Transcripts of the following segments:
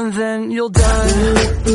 and then you'll die.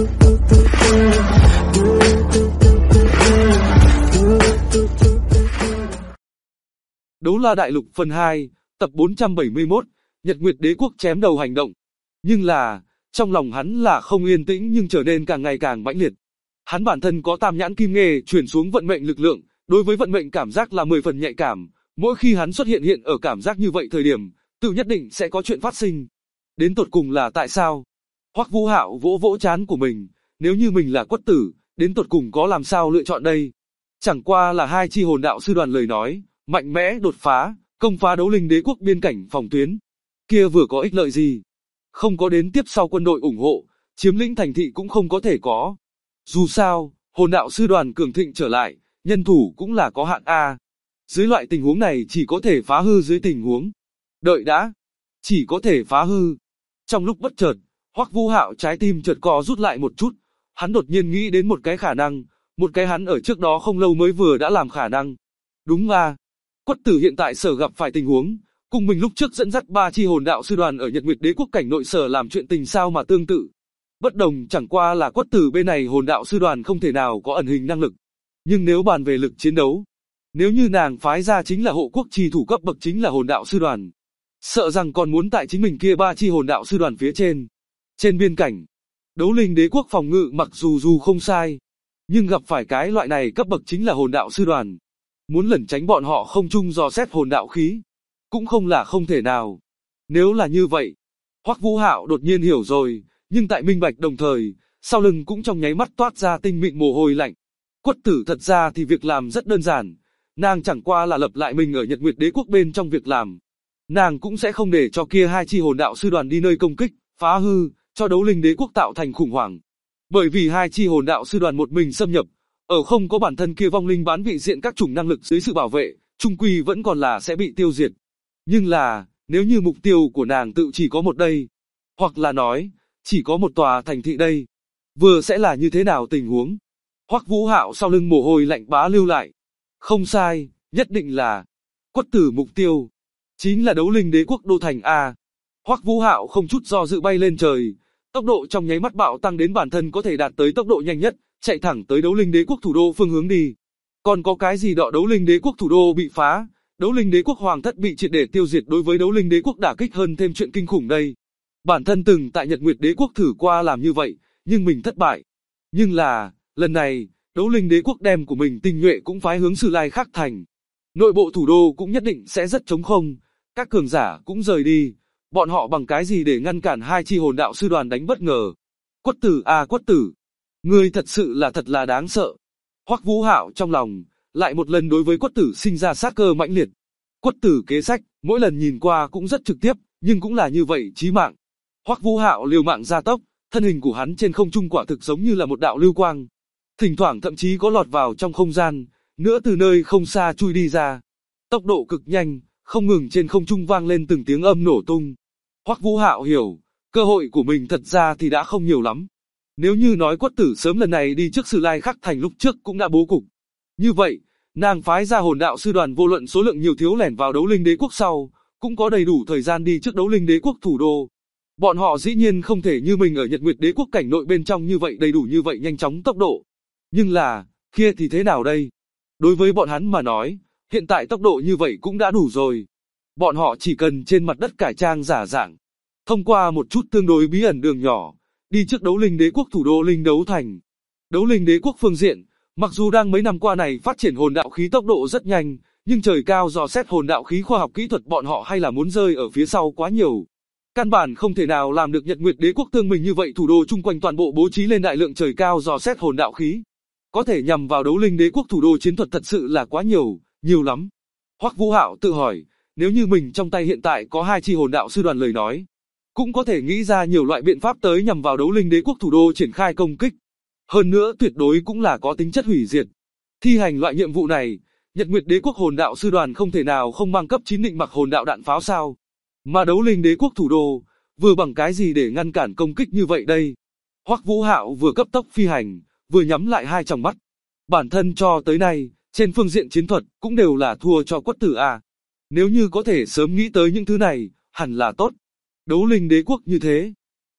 Đấu La Đại Lục phần 2, tập 471, Nhật Nguyệt Đế Quốc chém đầu hành động. Nhưng là, trong lòng hắn là không yên tĩnh nhưng trở nên càng ngày càng mãnh liệt. Hắn bản thân có tam nhãn kim nghề truyền xuống vận mệnh lực lượng, đối với vận mệnh cảm giác là 10 phần nhạy cảm. Mỗi khi hắn xuất hiện ở cảm giác như vậy thời điểm, tự nhất định sẽ có chuyện phát sinh. Đến tột cùng là tại sao? Hoắc Vũ Hạo vỗ vỗ trán của mình, nếu như mình là Quất Tử, đến tột cùng có làm sao lựa chọn đây? Chẳng qua là hai chi hồn đạo sư đoàn lời nói, mạnh mẽ đột phá, công phá Đấu Linh Đế Quốc biên cảnh phòng tuyến. Kia vừa có ích lợi gì? Không có đến tiếp sau quân đội ủng hộ, chiếm lĩnh thành thị cũng không có thể có. Dù sao, hồn đạo sư đoàn cường thịnh trở lại, nhân thủ cũng là có hạn a. Dưới loại tình huống này chỉ có thể phá hư dưới tình huống. Đợi đã, chỉ có thể phá hư. Trong lúc bất chợt, Hoắc Vũ Hạo trái tim chợt co rút lại một chút, hắn đột nhiên nghĩ đến một cái khả năng, một cái hắn ở trước đó không lâu mới vừa đã làm khả năng. Đúng à, Quất Tử hiện tại sở gặp phải tình huống, cùng mình lúc trước dẫn dắt 3 chi hồn đạo sư đoàn ở Nhật Nguyệt Đế Quốc cảnh nội sở làm chuyện tình sao mà tương tự. Bất đồng chẳng qua là Quất Tử bên này hồn đạo sư đoàn không thể nào có ẩn hình năng lực. Nhưng nếu bàn về lực chiến đấu, nếu như nàng phái ra chính là hộ quốc trì thủ cấp bậc chính là hồn đạo sư đoàn, sợ rằng còn muốn tại chính mình kia 3 chi hồn đạo sư đoàn phía trên. Trên biên cảnh, Đấu Linh Đế Quốc phòng ngự mặc dù không sai, nhưng gặp phải cái loại này cấp bậc chính là hồn đạo sư đoàn. Muốn lẩn tránh bọn họ không chung dò xét hồn đạo khí, cũng không là không thể nào. Nếu là như vậy, Hoắc Vũ Hạo đột nhiên hiểu rồi, nhưng tại minh bạch đồng thời, sau lưng cũng trong nháy mắt toát ra tinh mịn mồ hôi lạnh. Quất Tử thật ra thì việc làm rất đơn giản, nàng chẳng qua là lập lại mình ở Nhật Nguyệt Đế Quốc bên trong việc làm. Nàng cũng sẽ không để cho kia hai chi hồn đạo sư đoàn đi nơi công kích, phá hư, cho Đấu Linh Đế Quốc tạo thành khủng hoảng. Bởi vì hai chi hồn đạo sư đoàn một mình xâm nhập, ở không có bản thân kia vong linh bán vị diện các chủng năng lực dưới sự bảo vệ, trung quy vẫn còn là sẽ bị tiêu diệt. Nhưng là, nếu như mục tiêu của nàng tự chỉ có một đây, hoặc là nói, chỉ có một tòa thành thị đây, vừa sẽ là như thế nào tình huống? Hoắc Vũ Hạo sau lưng mồ hôi lạnh bá lưu lại. Không sai, nhất định là Quất Tử mục tiêu chính là Đấu Linh Đế Quốc đô thành a. Hoắc Vũ Hạo không chút do dự bay lên trời, tốc độ trong nháy mắt bạo tăng đến bản thân có thể đạt tới tốc độ nhanh nhất, chạy thẳng tới Đấu Linh Đế Quốc thủ đô phương hướng đi. Còn có cái gì đọ Đấu Linh Đế Quốc thủ đô bị phá, Đấu Linh Đế Quốc hoàng thất bị triệt để tiêu diệt đối với Đấu Linh Đế Quốc đả kích hơn thêm chuyện kinh khủng đây. Bản thân từng tại Nhật Nguyệt Đế Quốc thử qua làm như vậy, nhưng mình thất bại. Nhưng là, lần này, Đấu Linh Đế Quốc đem của mình tinh nhuệ cũng phái hướng Sử Lai Khắc thành. Nội bộ thủ đô cũng nhất định sẽ rất trống không, các cường giả cũng rời đi. Bọn họ bằng cái gì để ngăn cản hai chi hồn đạo sư đoàn đánh bất ngờ? Quất Tử à Quất Tử, ngươi thật sự là thật là đáng sợ. Hoắc Vũ Hạo trong lòng lại một lần đối với Quất Tử sinh ra sát cơ mãnh liệt. Quất Tử kế sách, mỗi lần nhìn qua cũng rất trực tiếp, nhưng cũng là như vậy chí mạng. Hoắc Vũ Hạo liều mạng gia tốc, thân hình của hắn trên không trung quả thực giống như là một đạo lưu quang, thỉnh thoảng thậm chí có lọt vào trong không gian, nữa từ nơi không xa chui đi ra. Tốc độ cực nhanh, không ngừng trên không trung vang lên từng tiếng âm nổ tung. Hoắc Vũ Hạo hiểu, cơ hội của mình thật ra thì đã không nhiều lắm. Nếu như nói Quất Tử sớm lần này đi trước Sử Lai Khắc thành lúc trước cũng đã bố cục. Như vậy, nàng phái ra hồn đạo sư đoàn vô luận số lượng nhiều thiếu lẻn vào Đấu Linh Đế Quốc sau, cũng có đầy đủ thời gian đi trước Đấu Linh Đế Quốc thủ đô. Bọn họ dĩ nhiên không thể như mình ở Nhật Nguyệt Đế Quốc cảnh nội bên trong như vậy đầy đủ như vậy nhanh chóng tốc độ. Nhưng là, kia thì thế nào đây? Đối với bọn hắn mà nói, hiện tại tốc độ như vậy cũng đã đủ rồi. Bọn họ chỉ cần trên mặt đất cải trang giả dạng, thông qua một chút tương đối bí ẩn đường nhỏ, đi trước Đấu Linh Đế Quốc thủ đô Linh Đấu Thành. Đấu Linh Đế Quốc phương diện, mặc dù đang mấy năm qua này phát triển hồn đạo khí tốc độ rất nhanh, nhưng trời cao dò xét hồn đạo khí khoa học kỹ thuật bọn họ hay là muốn rơi ở phía sau quá nhiều. Căn bản không thể nào làm được Nhật Nguyệt Đế Quốc tương mình như vậy, thủ đô chung quanh toàn bộ bố trí lên đại lượng trời cao dò xét hồn đạo khí. Có thể nhằm vào Đấu Linh Đế Quốc thủ đô chiến thuật thật sự là quá nhiều, nhiều lắm. Hoắc Vũ Hạo tự hỏi, nếu như mình trong tay hiện tại có hai chi hồn đạo sư đoàn lời nói, cũng có thể nghĩ ra nhiều loại biện pháp tới nhằm vào Đấu Linh Đế Quốc thủ đô triển khai công kích. Hơn nữa tuyệt đối cũng là có tính chất hủy diệt. Thi hành loại nhiệm vụ này, Nhật Nguyệt Đế Quốc hồn đạo sư đoàn không thể nào không mang cấp 9 định mặc hồn đạo đạn pháo sao? Mà Đấu Linh Đế Quốc thủ đô, vừa bằng cái gì để ngăn cản công kích như vậy đây? Hoắc Vũ Hạo vừa cấp tốc phi hành, vừa nhắm lại hai tròng mắt. Bản thân cho tới nay, trên phương diện chiến thuật cũng đều là thua cho Quất Tử a. Nếu như có thể sớm nghĩ tới những thứ này, hẳn là tốt. Đấu Linh Đế Quốc như thế,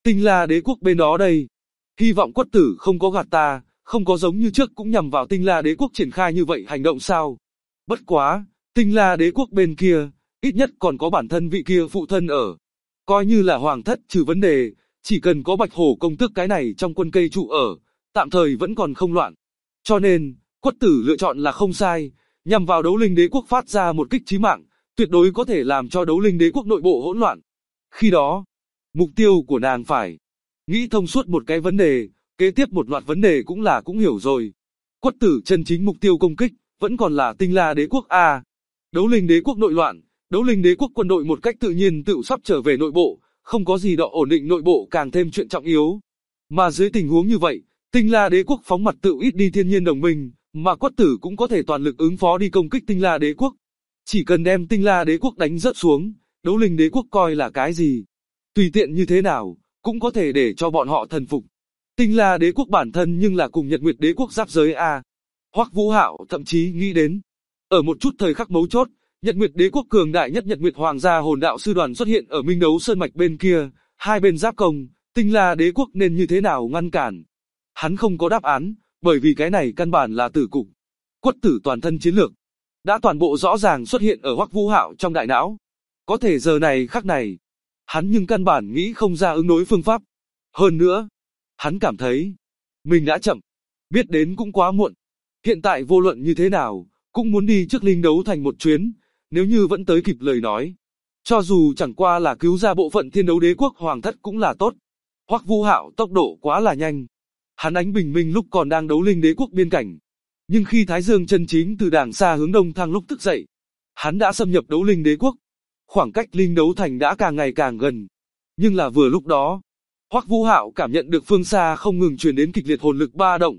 Tinh La Đế quốc bên đó đây. Hy vọng Quất Tử không có gạt ta, không có giống như trước cũng nhằm vào Tinh La Đế quốc triển khai như vậy hành động sao? Bất quá, Tinh La Đế quốc bên kia, ít nhất còn có bản thân vị kia phụ thân ở. Coi như là hoàng thất trừ vấn đề, chỉ cần có Bạch Hổ công tước cái này trong quân cây trụ ở, tạm thời vẫn còn không loạn. Cho nên, Quất Tử lựa chọn là không sai, nhằm vào Đấu Linh Đế quốc phát ra một kích chí mạng, tuyệt đối có thể làm cho Đấu Linh Đế quốc nội bộ hỗn loạn. Khi đó, mục tiêu của nàng phải nghĩ thông suốt một cái vấn đề, kế tiếp một loạt vấn đề cũng hiểu rồi. Quất Tử chân chính mục tiêu công kích vẫn còn là Tinh La Đế quốc a. Đấu Linh Đế quốc nội loạn, Đấu Linh Đế quốc quân đội một cách tự nhiên tự sắp trở về nội bộ, không có gì đó ổn định nội bộ càng thêm chuyện trọng yếu. Mà dưới tình huống như vậy, Tinh La Đế quốc phóng mặt tự ít đi thiên nhiên đồng minh, mà Quất Tử cũng có thể toàn lực ứng phó đi công kích Tinh La Đế quốc. Chỉ cần đem Tinh La Đế quốc đánh rớt xuống, Đấu Linh Đế quốc coi là cái gì? Tùy tiện như thế nào, cũng có thể để cho bọn họ thần phục. Tinh La Đế quốc bản thân nhưng là cùng Nhật Nguyệt Đế quốc giáp giới a. Hoắc Vũ Hạo thậm chí nghĩ đến, ở một chút thời khắc mấu chốt, Nhật Nguyệt Đế quốc cường đại nhất Nhật Nguyệt Hoàng gia hồn đạo sư đoàn xuất hiện ở Minh Đấu Sơn mạch bên kia, hai bên giáp công, Tinh La Đế quốc nên như thế nào ngăn cản? Hắn không có đáp án, bởi vì cái này căn bản là tử cục. Quất Tử toàn thân chiến lược đã toàn bộ rõ ràng xuất hiện ở Hoắc Vũ Hạo trong đại não. Có thể giờ này khắc này, hắn nhưng căn bản nghĩ không ra ứng đối phương pháp. Hơn nữa, hắn cảm thấy mình đã chậm, biết đến cũng quá muộn. Hiện tại vô luận như thế nào, cũng muốn đi trước Linh Đấu Thành một chuyến, nếu như vẫn tới kịp lời nói. Cho dù chẳng qua là cứu ra bộ phận Thiên Đấu Đế quốc hoàng thất cũng là tốt. Hoắc Vũ Hạo tốc độ quá là nhanh. Hắn ánh bình minh lúc còn đang Đấu Linh Đế quốc biên cảnh. Nhưng khi Thái Dương chân chính từ đàng xa hướng đông thăng lúc thức dậy, hắn đã xâm nhập Đấu Linh Đế quốc. Khoảng cách Linh Đấu Thành đã càng ngày càng gần. Nhưng là vừa lúc đó, Hoắc Vũ Hạo cảm nhận được phương xa không ngừng truyền đến kịch liệt hồn lực ba động.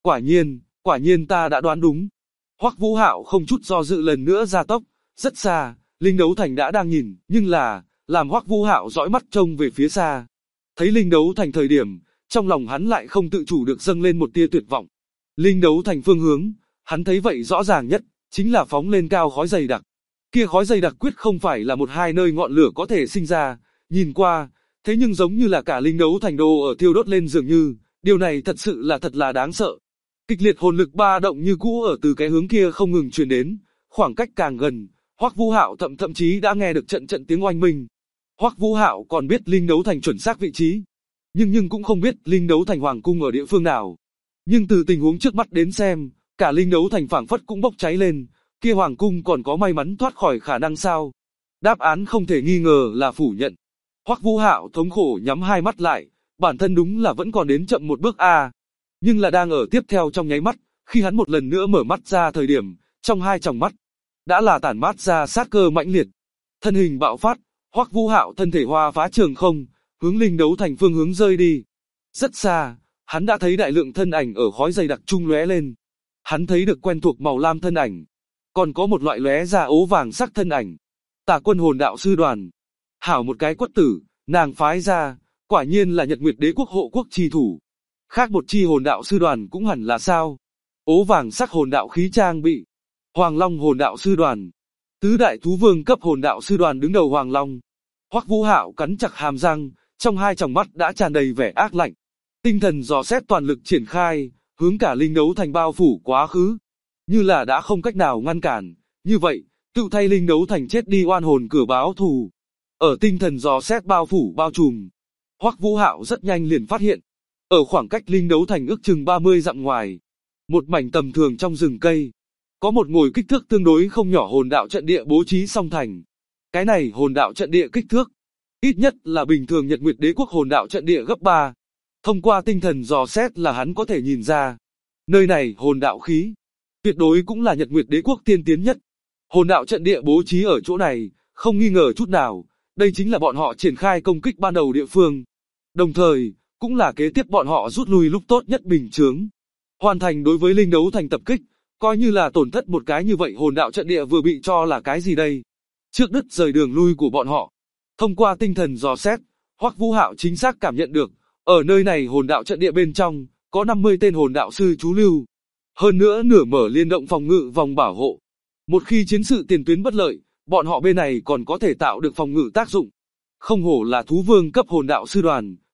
Quả nhiên ta đã đoán đúng. Hoắc Vũ Hạo không chút do dự lần nữa gia tốc, rất xa, Linh Đấu Thành đã đang nhìn, nhưng là, làm Hoắc Vũ Hạo dõi mắt trông về phía xa. Thấy Linh Đấu Thành thời điểm, trong lòng hắn lại không tự chủ được dâng lên một tia tuyệt vọng. Linh Đấu Thành phương hướng, hắn thấy vậy rõ ràng nhất, chính là phóng lên cao khói dày đặc. Kia khói dày đặc quyết không phải là một hai nơi ngọn lửa có thể sinh ra, nhìn qua, thế nhưng giống như là cả Linh Đấu Thành đô ở thiêu đốt lên dường như, điều này thật là đáng sợ. Kịch liệt hồn lực ba động như cũ ở từ cái hướng kia không ngừng truyền đến, khoảng cách càng gần, Hoắc Vũ Hạo thậm chí đã nghe được trận tiếng oanh minh. Hoắc Vũ Hạo còn biết Linh Đấu Thành chuẩn xác vị trí, nhưng cũng không biết Linh Đấu Thành hoàng cung ở địa phương nào. Nhưng từ tình huống trước mắt đến xem, cả Linh Đấu Thành phảng phất cũng bốc cháy lên, kia hoàng cung còn có may mắn thoát khỏi khả năng sao? Đáp án không thể nghi ngờ là phủ nhận. Hoắc Vũ Hạo thống khổ nhắm hai mắt lại, bản thân đúng là vẫn còn đến chậm một bước a. Nhưng là đang ở tiếp theo trong nháy mắt, khi hắn một lần nữa mở mắt ra thời điểm, trong hai tròng mắt đã là tản mát ra sát cơ mãnh liệt. Thân hình bạo phát, Hoắc Vũ Hạo thân thể hoa phá trường không, hướng Linh Đấu Thành phương hướng rơi đi. Rất xa, hắn đã thấy đại lượng thân ảnh ở khói dày đặc trung lóe lên. Hắn thấy được quen thuộc màu lam thân ảnh, còn có một loại lóe ra ố vàng sắc thân ảnh. Tà Quân Hồn Đạo sư đoàn. Hảo một cái Quất Tử, nàng phái ra, quả nhiên là Nhật Nguyệt Đế quốc hộ quốc chi thủ. Khác một chi hồn đạo sư đoàn cũng hẳn là sao? Ố vàng sắc hồn đạo khí trang bị. Hoàng Long hồn đạo sư đoàn. Tứ đại thú vương cấp hồn đạo sư đoàn đứng đầu Hoàng Long. Hoắc Vũ Hạo cắn chặt hàm răng, trong hai tròng mắt đã tràn đầy vẻ ác lạnh. Tinh thần dò xét toàn lực triển khai, hướng cả Linh Đấu Thành bao phủ quá khứ. Như là đã không cách nào ngăn cản, như vậy, tự thay Linh Đấu Thành chết đi oan hồn cửa báo thù. Ở tinh thần dò xét bao phủ bao trùm, Hoắc Vũ Hạo rất nhanh liền phát hiện, ở khoảng cách Linh Đấu Thành ước chừng 30 dặm ngoài, một mảnh tầm thường trong rừng cây, có một ngồi kích thước tương đối không nhỏ hồn đạo trận địa bố trí song thành. Cái này hồn đạo trận địa kích thước, ít nhất là bình thường Nhật Nguyệt Đế quốc hồn đạo trận địa gấp 3. Thông qua tinh thần dò xét là hắn có thể nhìn ra, nơi này hồn đạo khí, tuyệt đối cũng là Nhật Nguyệt Đế quốc tiên tiến nhất. Hồn đạo trận địa bố trí ở chỗ này, không nghi ngờ chút nào, đây chính là bọn họ triển khai công kích ban đầu địa phương. Đồng thời, cũng là kế tiếp bọn họ rút lui lúc tốt nhất bình chướng. Hoàn thành đối với Linh Đấu Thành tập kích, coi như là tổn thất một cái như vậy hồn đạo trận địa vừa bị cho là cái gì đây? Trước đứt rời đường lui của bọn họ. Thông qua tinh thần dò xét, Hoắc Vũ Hạo chính xác cảm nhận được, ở nơi này hồn đạo trận địa bên trong, có 50 tên hồn đạo sư trú lưu. Hơn nữa nửa mở liên động phòng ngự vòng bảo hộ. Một khi chiến sự tiền tuyến bất lợi, bọn họ bên này còn có thể tạo được phòng ngự tác dụng. Không hổ là thú vương cấp hồn đạo sư đoàn,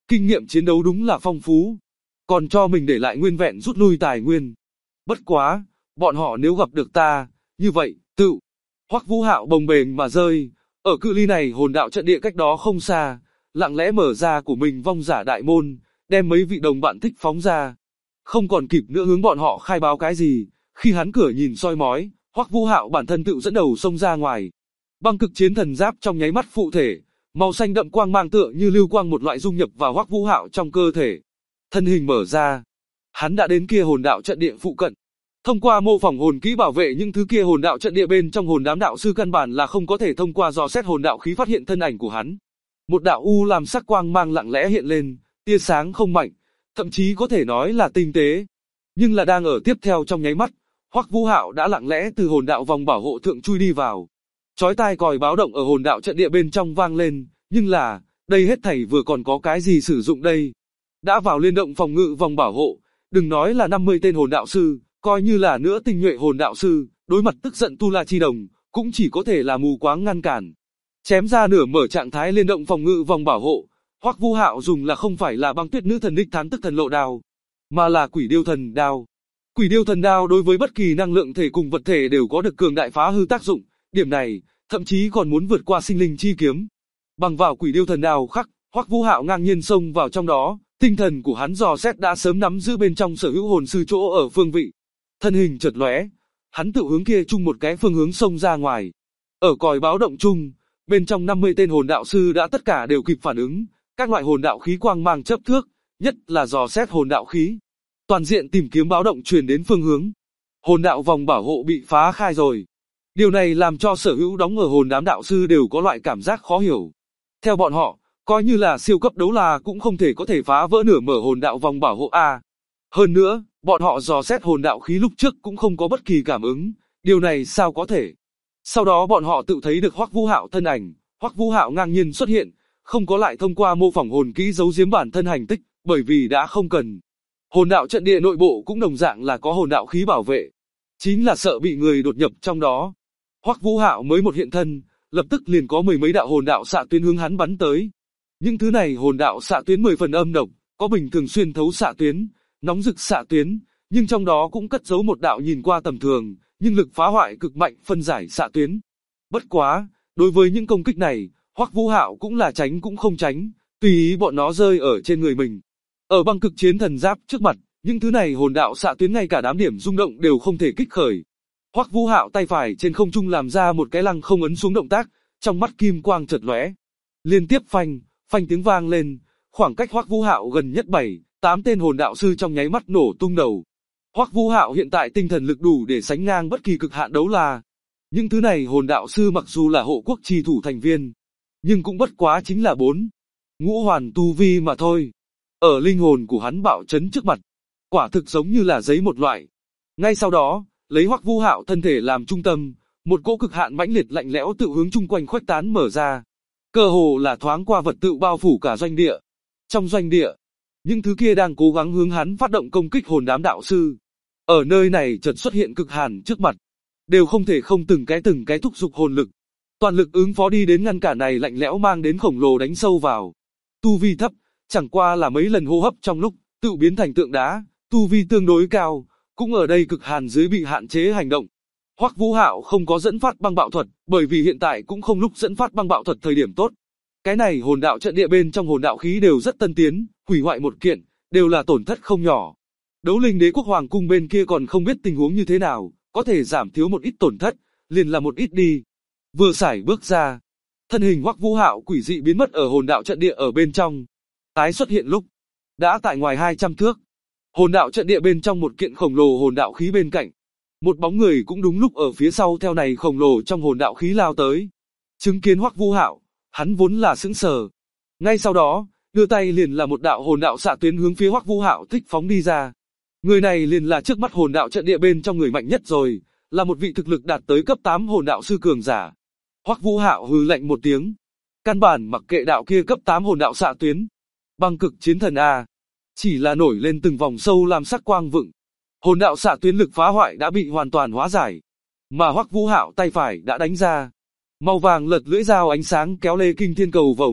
Kinh nghiệm chiến đấu đúng là phong phú, còn cho mình để lại nguyên vẹn rút lui tài nguyên. Bất quá, bọn họ nếu gặp được ta, như vậy, Hoắc Vũ Hạo bồng bềnh mà rơi, ở cự ly này hồn đạo trận địa cách đó không xa, lặng lẽ mở ra của mình vong giả đại môn, đem mấy vị đồng bạn thích phóng ra. Không còn kịp nữa hướng bọn họ khai báo cái gì, khi hắn cửa nhìn soi mói, Hoắc Vũ Hạo bản thân tự dẫn đầu xông ra ngoài. Băng cực chiến thần giáp trong nháy mắt phụ thể, màu xanh đậm quang mang tựa như lưu quang một loại dung nhập vào Hoắc Vũ Hạo trong cơ thể. Thân hình mở ra, hắn đã đến kia hồn đạo trận địa phụ cận. Thông qua mô phỏng hồn kỹ bảo vệ những thứ kia hồn đạo trận địa bên trong hồn đám đạo sư căn bản là không có thể thông qua dò xét hồn đạo khí phát hiện thân ảnh của hắn. Một đạo u làm sắc quang mang lặng lẽ hiện lên, tia sáng không mạnh, thậm chí có thể nói là tinh tế. Nhưng là đang ở tiếp theo trong nháy mắt, Hoắc Vũ Hạo đã lặng lẽ từ hồn đạo vòng bảo hộ thượng chui đi vào. Chói tai còi báo động ở hồn đạo trận địa bên trong vang lên, nhưng là, đây hết thảy vừa còn có cái gì sử dụng đây? Đã vào liên động phòng ngự vòng bảo hộ, đừng nói là 50 tên hồn đạo sư, coi như là nữa tinh nhuệ hồn đạo sư, đối mặt tức giận Tu La Chi Đồng, cũng chỉ có thể là mù quáng ngăn cản. Chém ra nửa mở trạng thái liên động phòng ngự vòng bảo hộ, Hoắc Vũ Hạo dùng là không phải là băng tuyết nữ thần đích thán tức thần lộ đao, mà là quỷ điêu thần đao. Quỷ điêu thần đao đối với bất kỳ năng lượng thể cùng vật thể đều có được cường đại phá hư tác dụng, điểm này, thậm chí còn muốn vượt qua sinh linh chi kiếm. Bằng vào quỷ điêu thần đao khắc, Hoắc Vũ Hạo ngang nhiên xông vào trong đó, tinh thần của hắn dò xét đã sớm nắm giữ bên trong sở hữu hồn sư chỗ ở phương vị. Thân hình chợt lóe, hắn tự hướng kia chung một cái phương hướng xông ra ngoài. Ở còi báo động chung, bên trong 50 tên hồn đạo sư đã tất cả đều kịp phản ứng, các loại hồn đạo khí quang mang chớp thước, nhất là dò xét hồn đạo khí. Toàn diện tìm kiếm báo động truyền đến phương hướng. Hồn đạo vòng bảo hộ bị phá khai rồi. Điều này làm cho sở hữu đóng ở hồn đám đạo sư đều có loại cảm giác khó hiểu. Theo bọn họ, coi như là siêu cấp đấu la cũng không thể có thể phá vỡ nửa mở hồn đạo vòng bảo hộ A. Hơn nữa, bọn họ dò xét hồn đạo khí lúc trước cũng không có bất kỳ cảm ứng, điều này sao có thể. Sau đó bọn họ tự thấy được Hoắc Vũ Hạo thân ảnh, Hoắc Vũ Hạo ngang nhiên xuất hiện, không có lại thông qua mô phỏng hồn kỹ giấu giếm bản thân hành tích, bởi vì đã không cần. Hồn đạo trận địa nội bộ cũng đồng dạng là có hồn đạo khí bảo vệ, chính là sợ bị người đột nhập trong đó. Hoắc Vũ Hạo mới một hiện thân, lập tức liền có mười mấy đạo hồn đạo xạ tuyến hướng hắn bắn tới. Những thứ này hồn đạo xạ tuyến 10 phần âm độc, có bình thường xuyên thấu xạ tuyến, nóng rực xạ tuyến, nhưng trong đó cũng cất giấu một đạo nhìn qua tầm thường, nhưng lực phá hoại cực mạnh phân giải xạ tuyến. Bất quá, đối với những công kích này, Hoắc Vũ Hạo cũng là tránh cũng không tránh, tùy ý bọn nó rơi ở trên người mình. Ở băng cực chiến thần giáp trước mặt, những thứ này hồn đạo xạ tuyến ngay cả đám điểm rung động đều không thể kích khởi. Hoắc Vũ Hạo tay phải trên không trung làm ra một cái lăng không ấn xuống động tác, trong mắt kim quang chợt lóe. Liên tiếp phanh tiếng vang lên, khoảng cách Hoắc Vũ Hạo gần nhất 7-8 tên hồn đạo sư trong nháy mắt nổ tung đầu. Hoắc Vũ Hạo hiện tại tinh thần lực đủ để sánh ngang bất kỳ cực hạn đấu la. Những thứ này hồn đạo sư mặc dù là hộ quốc trì thủ thành viên, nhưng cũng bất quá chính là 4 ngũ hoàn tu vi mà thôi. Ở linh hồn của hắn bạo chấn trước mặt, quả thực giống như là giấy một loại. Ngay sau đó, lấy Hoắc Vũ Hạo thân thể làm trung tâm, một cỗ cực hạn mãnh liệt lạnh lẽo tự hướng chung quanh khuếch tán mở ra. Cơ hồ là thoáng qua vật tự bao phủ cả doanh địa. Trong doanh địa, những thứ kia đang cố gắng hướng hắn phát động công kích hồn đám đạo sư. Ở nơi này chợt xuất hiện cực hàn trước mặt, đều không thể không từng cái thúc giục hồn lực. Toàn lực ứng phó đi đến ngăn cản này lạnh lẽo mang đến khổng lồ đánh sâu vào. Tu vi thấp, chẳng qua là mấy lần hô hấp trong lúc, tự biến thành tượng đá, tu vi tương đối cao, cũng ở đây cực hàn dưới bị hạn chế hành động. Hoắc Vũ Hạo không có dẫn phát băng bạo thuật, bởi vì hiện tại cũng không lúc dẫn phát băng bạo thuật thời điểm tốt. Cái này hồn đạo trận địa bên trong hồn đạo khí đều rất tân tiến, hủy hoại một kiện, đều là tổn thất không nhỏ. Đấu Linh Đế quốc hoàng cung bên kia còn không biết tình huống như thế nào, có thể giảm thiếu một ít tổn thất, liền là một ít đi. Vừa sải bước ra, thân hình Hoắc Vũ Hạo quỷ dị biến mất ở hồn đạo trận địa ở bên trong. Tái xuất hiện lúc, đã tại ngoài 200 thước. Hồn đạo trận địa bên trong một kiện khổng lồ hồn đạo khí bên cạnh. Một bóng người cũng đúng lúc ở phía sau theo này khổng lồ trong hồn đạo khí lao tới. Chứng kiến Hoắc Vũ Hạo, hắn vốn là sững sờ. Ngay sau đó, đưa tay liền là một đạo hồn đạo xạ tuyến hướng phía Hoắc Vũ Hạo thích phóng đi ra. Người này liền là trước mắt hồn đạo trận địa bên trong người mạnh nhất rồi, là một vị thực lực đạt tới cấp 8 hồn đạo sư cường giả. Hoắc Vũ Hạo hừ lạnh một tiếng, căn bản mặc kệ đạo kia cấp 8 hồn đạo xạ tuyến. Băng cực chiến thần A, chỉ là nổi lên từng vòng sâu làm sắc quang vựng. Hồn đạo xạ tuyến lực phá hoại đã bị hoàn toàn hóa giải, mà Hoắc Vũ Hạo tay phải đã đánh ra. Màu vàng lật lưỡi dao ánh sáng kéo lê kinh thiên cầu vồng,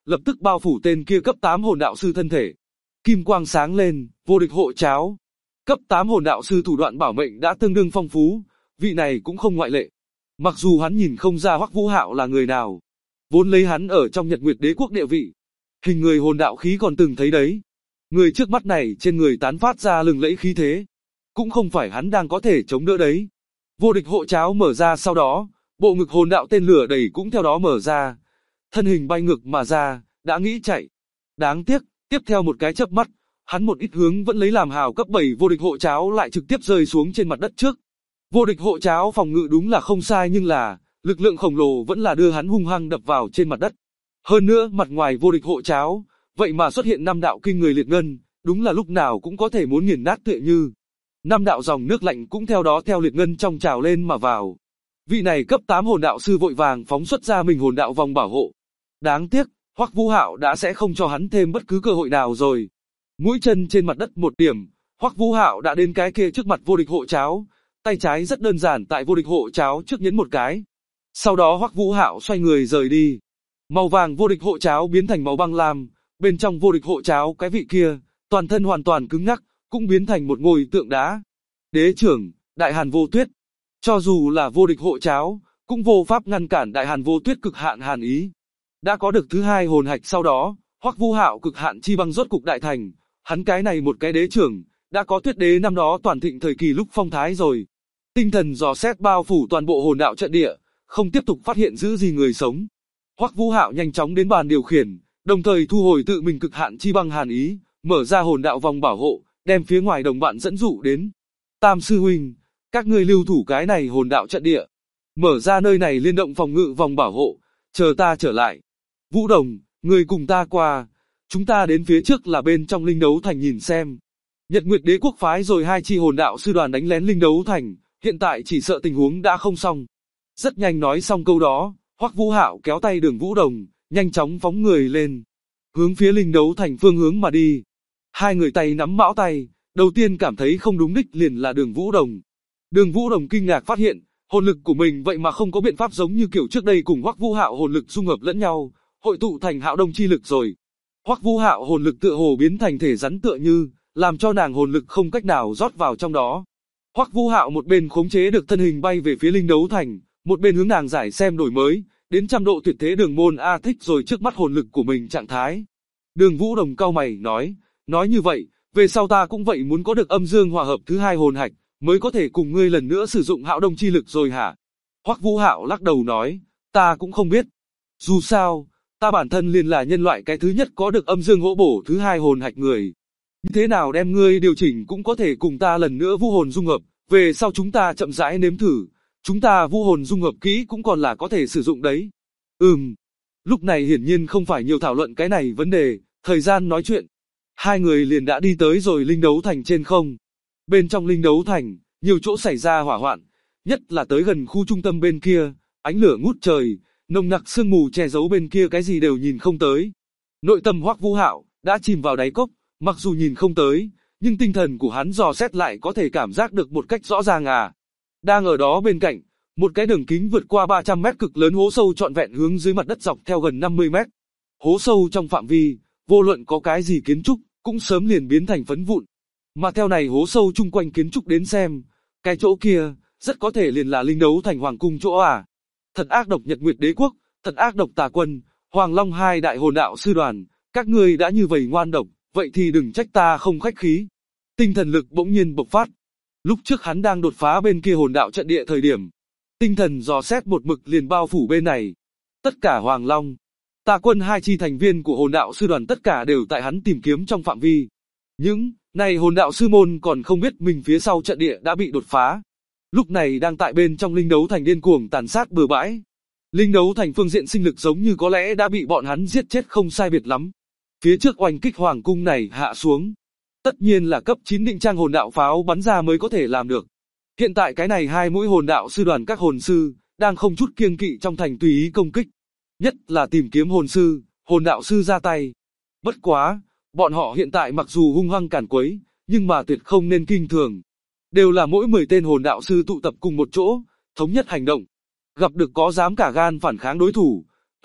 lập tức bao phủ tên kia cấp 8 hồn đạo sư thân thể. Kim quang sáng lên, vô địch hộ cháo. Cấp 8 hồn đạo sư thủ đoạn bảo mệnh đã tương đương phong phú, vị này cũng không ngoại lệ. Mặc dù hắn nhìn không ra Hoắc Vũ Hạo là người nào, vốn lấy hắn ở trong Nhật Nguyệt Đế quốc địa vị, hình người hồn đạo khí còn từng thấy đấy. Người trước mắt này trên người tán phát ra lừng lẫy khí thế, cũng không phải hắn đang có thể chống đỡ đấy. Vô địch hộ cháo mở ra sau đó, bộ ngực hồn đạo tên lửa đầy cũng theo đó mở ra, thân hình bay ngược mà ra, đã nghĩ chạy. Đáng tiếc, tiếp theo một cái chớp mắt, hắn một ít hướng vẫn lấy làm hào cấp 7 vô địch hộ cháo lại trực tiếp rơi xuống trên mặt đất trước. Vô địch hộ cháo phòng ngự đúng là không sai nhưng là, lực lượng khổng lồ vẫn là đưa hắn hung hăng đập vào trên mặt đất. Hơn nữa, mặt ngoài vô địch hộ cháo, vậy mà xuất hiện 5 đạo kinh người liệt ngân, đúng là lúc nào cũng có thể muốn nghiền nát tựa như. 5 đạo dòng nước lạnh cũng theo đó theo liệt ngân trong trào lên mà vào. Vị này cấp 8 hồn đạo sư vội vàng phóng xuất ra mình hồn đạo vòng bảo hộ. Đáng tiếc, Hoắc Vũ Hạo đã sẽ không cho hắn thêm bất cứ cơ hội nào rồi. Mũi chân trên mặt đất một điểm, Hoắc Vũ Hạo đã đến cái kia trước mặt vô địch hộ cháo, tay trái rất đơn giản tại vô địch hộ cháo trước nhấn một cái. Sau đó Hoắc Vũ Hạo xoay người rời đi. Màu vàng vô địch hộ cháo biến thành màu băng lam, bên trong vô địch hộ cháo cái vị kia, toàn thân hoàn toàn cứng ngắc, cũng biến thành một ngôi tượng đá. Đế trưởng, Đại Hàn Vô Tuyết. Cho dù là vô địch hộ cháo, cũng vô pháp ngăn cản Đại Hàn Vô Tuyết cực hạn hàn ý. Đã có được thứ hai hồn hạch sau đó, Hoắc Vũ Hạo cực hạn chi băng rốt cục đại thành, hắn cái này một cái đế trưởng, đã có Tuyết Đế năm đó toàn thịnh thời kỳ lúc phong thái rồi. Tinh thần dò xét bao phủ toàn bộ hồn đạo trận địa, không tiếp tục phát hiện giữ gì người sống. Hoắc Vũ Hạo nhanh chóng đến bàn điều khiển, đồng thời thu hồi tự mình cực hạn chi băng hàn ý, mở ra hồn đạo vòng bảo hộ, đem phía ngoài đồng bạn dẫn dụ đến. Tam sư huynh, các ngươi lưu thủ cái này hồn đạo trận địa, mở ra nơi này liên động phòng ngự vòng bảo hộ, chờ ta trở lại. Vũ Đồng, ngươi cùng ta qua, chúng ta đến phía trước là bên trong linh đấu thành nhìn xem. Nhật Nguyệt Đế quốc phái rồi 2 chi hồn đạo sư đoàn đánh lén linh đấu thành, hiện tại chỉ sợ tình huống đã không xong. Rất nhanh nói xong câu đó, Hoắc Vũ Hạo kéo tay Đường Vũ Đồng, nhanh chóng phóng người lên, hướng phía linh đấu thành phương hướng mà đi. Hai người tay nắm mão tay, đầu tiên cảm thấy không đúng đích liền là Đường Vũ Đồng. Đường Vũ Đồng kinh ngạc phát hiện, hồn lực của mình vậy mà không có biện pháp giống như kiểu trước đây cùng Hoắc Vũ Hạo hồn lực dung hợp lẫn nhau, hội tụ thành Hạo Đông chi lực rồi. Hoắc Vũ Hạo hồn lực tựa hồ biến thành thể rắn tựa như, làm cho nàng hồn lực không cách nào rót vào trong đó. Hoắc Vũ Hạo một bên khống chế được thân hình bay về phía linh đấu thành, một bên hướng nàng giải xem đổi mới, đến trăm độ tuyệt thế đường môn A thích rồi trước mắt hồn lực của mình trạng thái. Đường Vũ Đồng cau mày nói như vậy, về sau ta cũng vậy muốn có được âm dương hòa hợp thứ hai hồn hạch, mới có thể cùng ngươi lần nữa sử dụng Hạo Đông chi lực rồi hả? Hoắc Vũ Hạo lắc đầu nói, ta cũng không biết. Dù sao, ta bản thân liền là nhân loại cái thứ nhất có được âm dương hỗ bổ thứ hai hồn hạch người. Như thế nào đem ngươi điều chỉnh cũng có thể cùng ta lần nữa vũ hồn dung hợp, về sau chúng ta chậm rãi nếm thử, chúng ta vũ hồn dung hợp kỹ cũng còn là có thể sử dụng đấy. Lúc này hiển nhiên không phải nhiều thảo luận cái này vấn đề, thời gian nói chuyện. Hai người liền đã đi tới rồi linh đấu thành trên không. Bên trong linh đấu thành, nhiều chỗ xảy ra hỏa hoạn, nhất là tới gần khu trung tâm bên kia, ánh lửa ngút trời, nồng nặc sương mù che giấu bên kia cái gì đều nhìn không tới. Nội tâm Hoắc Vũ Hạo đã chìm vào đáy cốc, mặc dù nhìn không tới, nhưng tinh thần của hắn dò xét lại có thể cảm giác được một cách rõ ràng à. Đang ở đó bên cạnh, một cái đường kính vượt qua 300 mét cực lớn hố sâu trọn vẹn hướng dưới mặt đất dọc theo gần 50 mét. Hố sâu trong phạm vi, vô luận có cái gì kiến trúc, cũng sớm liền biến thành phấn vụn. Mà theo này hố sâu chung quanh kiến trúc đến xem, cái chỗ kia, rất có thể liền là linh đấu thành hoàng cung chỗ à. Thật ác độc Nhật Nguyệt Đế quốc, thật ác độc Tà Quân, Hoàng Long hai đại hồn đạo sư đoàn, các ngươi đã như vậy ngoan độc, vậy thì đừng trách ta không khách khí. Tinh thần lực bỗng nhiên bộc phát. Lúc trước hắn đang đột phá bên kia hồn đạo trận địa thời điểm, tinh thần dò xét một mực liền bao phủ bên này. Tất cả Hoàng Long, Tà Quân hai chi thành viên của hồn đạo sư đoàn tất cả đều tại hắn tìm kiếm trong phạm vi. Những này hồn đạo sư môn còn không biết mình phía sau trận địa đã bị đột phá. Lúc này đang tại bên trong linh đấu thành điên cuồng tàn sát bừa bãi. Linh đấu thành phương diện sinh lực giống như có lẽ đã bị bọn hắn giết chết không sai biệt lắm. Phía trước oanh kích hoàng cung này hạ xuống. Tất nhiên là cấp 9 định trang hồn đạo pháo bắn ra mới có thể làm được. Hiện tại cái này hai mũi hồn đạo sư đoàn các hồn sư, đang không chút kiêng kỵ trong thành tùy ý công kích. Nhất là tìm kiếm hồn sư, hồn đạo sư ra tay. Bất quá, bọn họ hiện tại mặc dù hung hăng càn quấy, nhưng mà tuyệt không nên kinh thường. Đều là mỗi 10 tên hồn đạo sư tụ tập cùng một chỗ, thống nhất hành động. Gặp được có dám cả gan phản kháng đối thủ,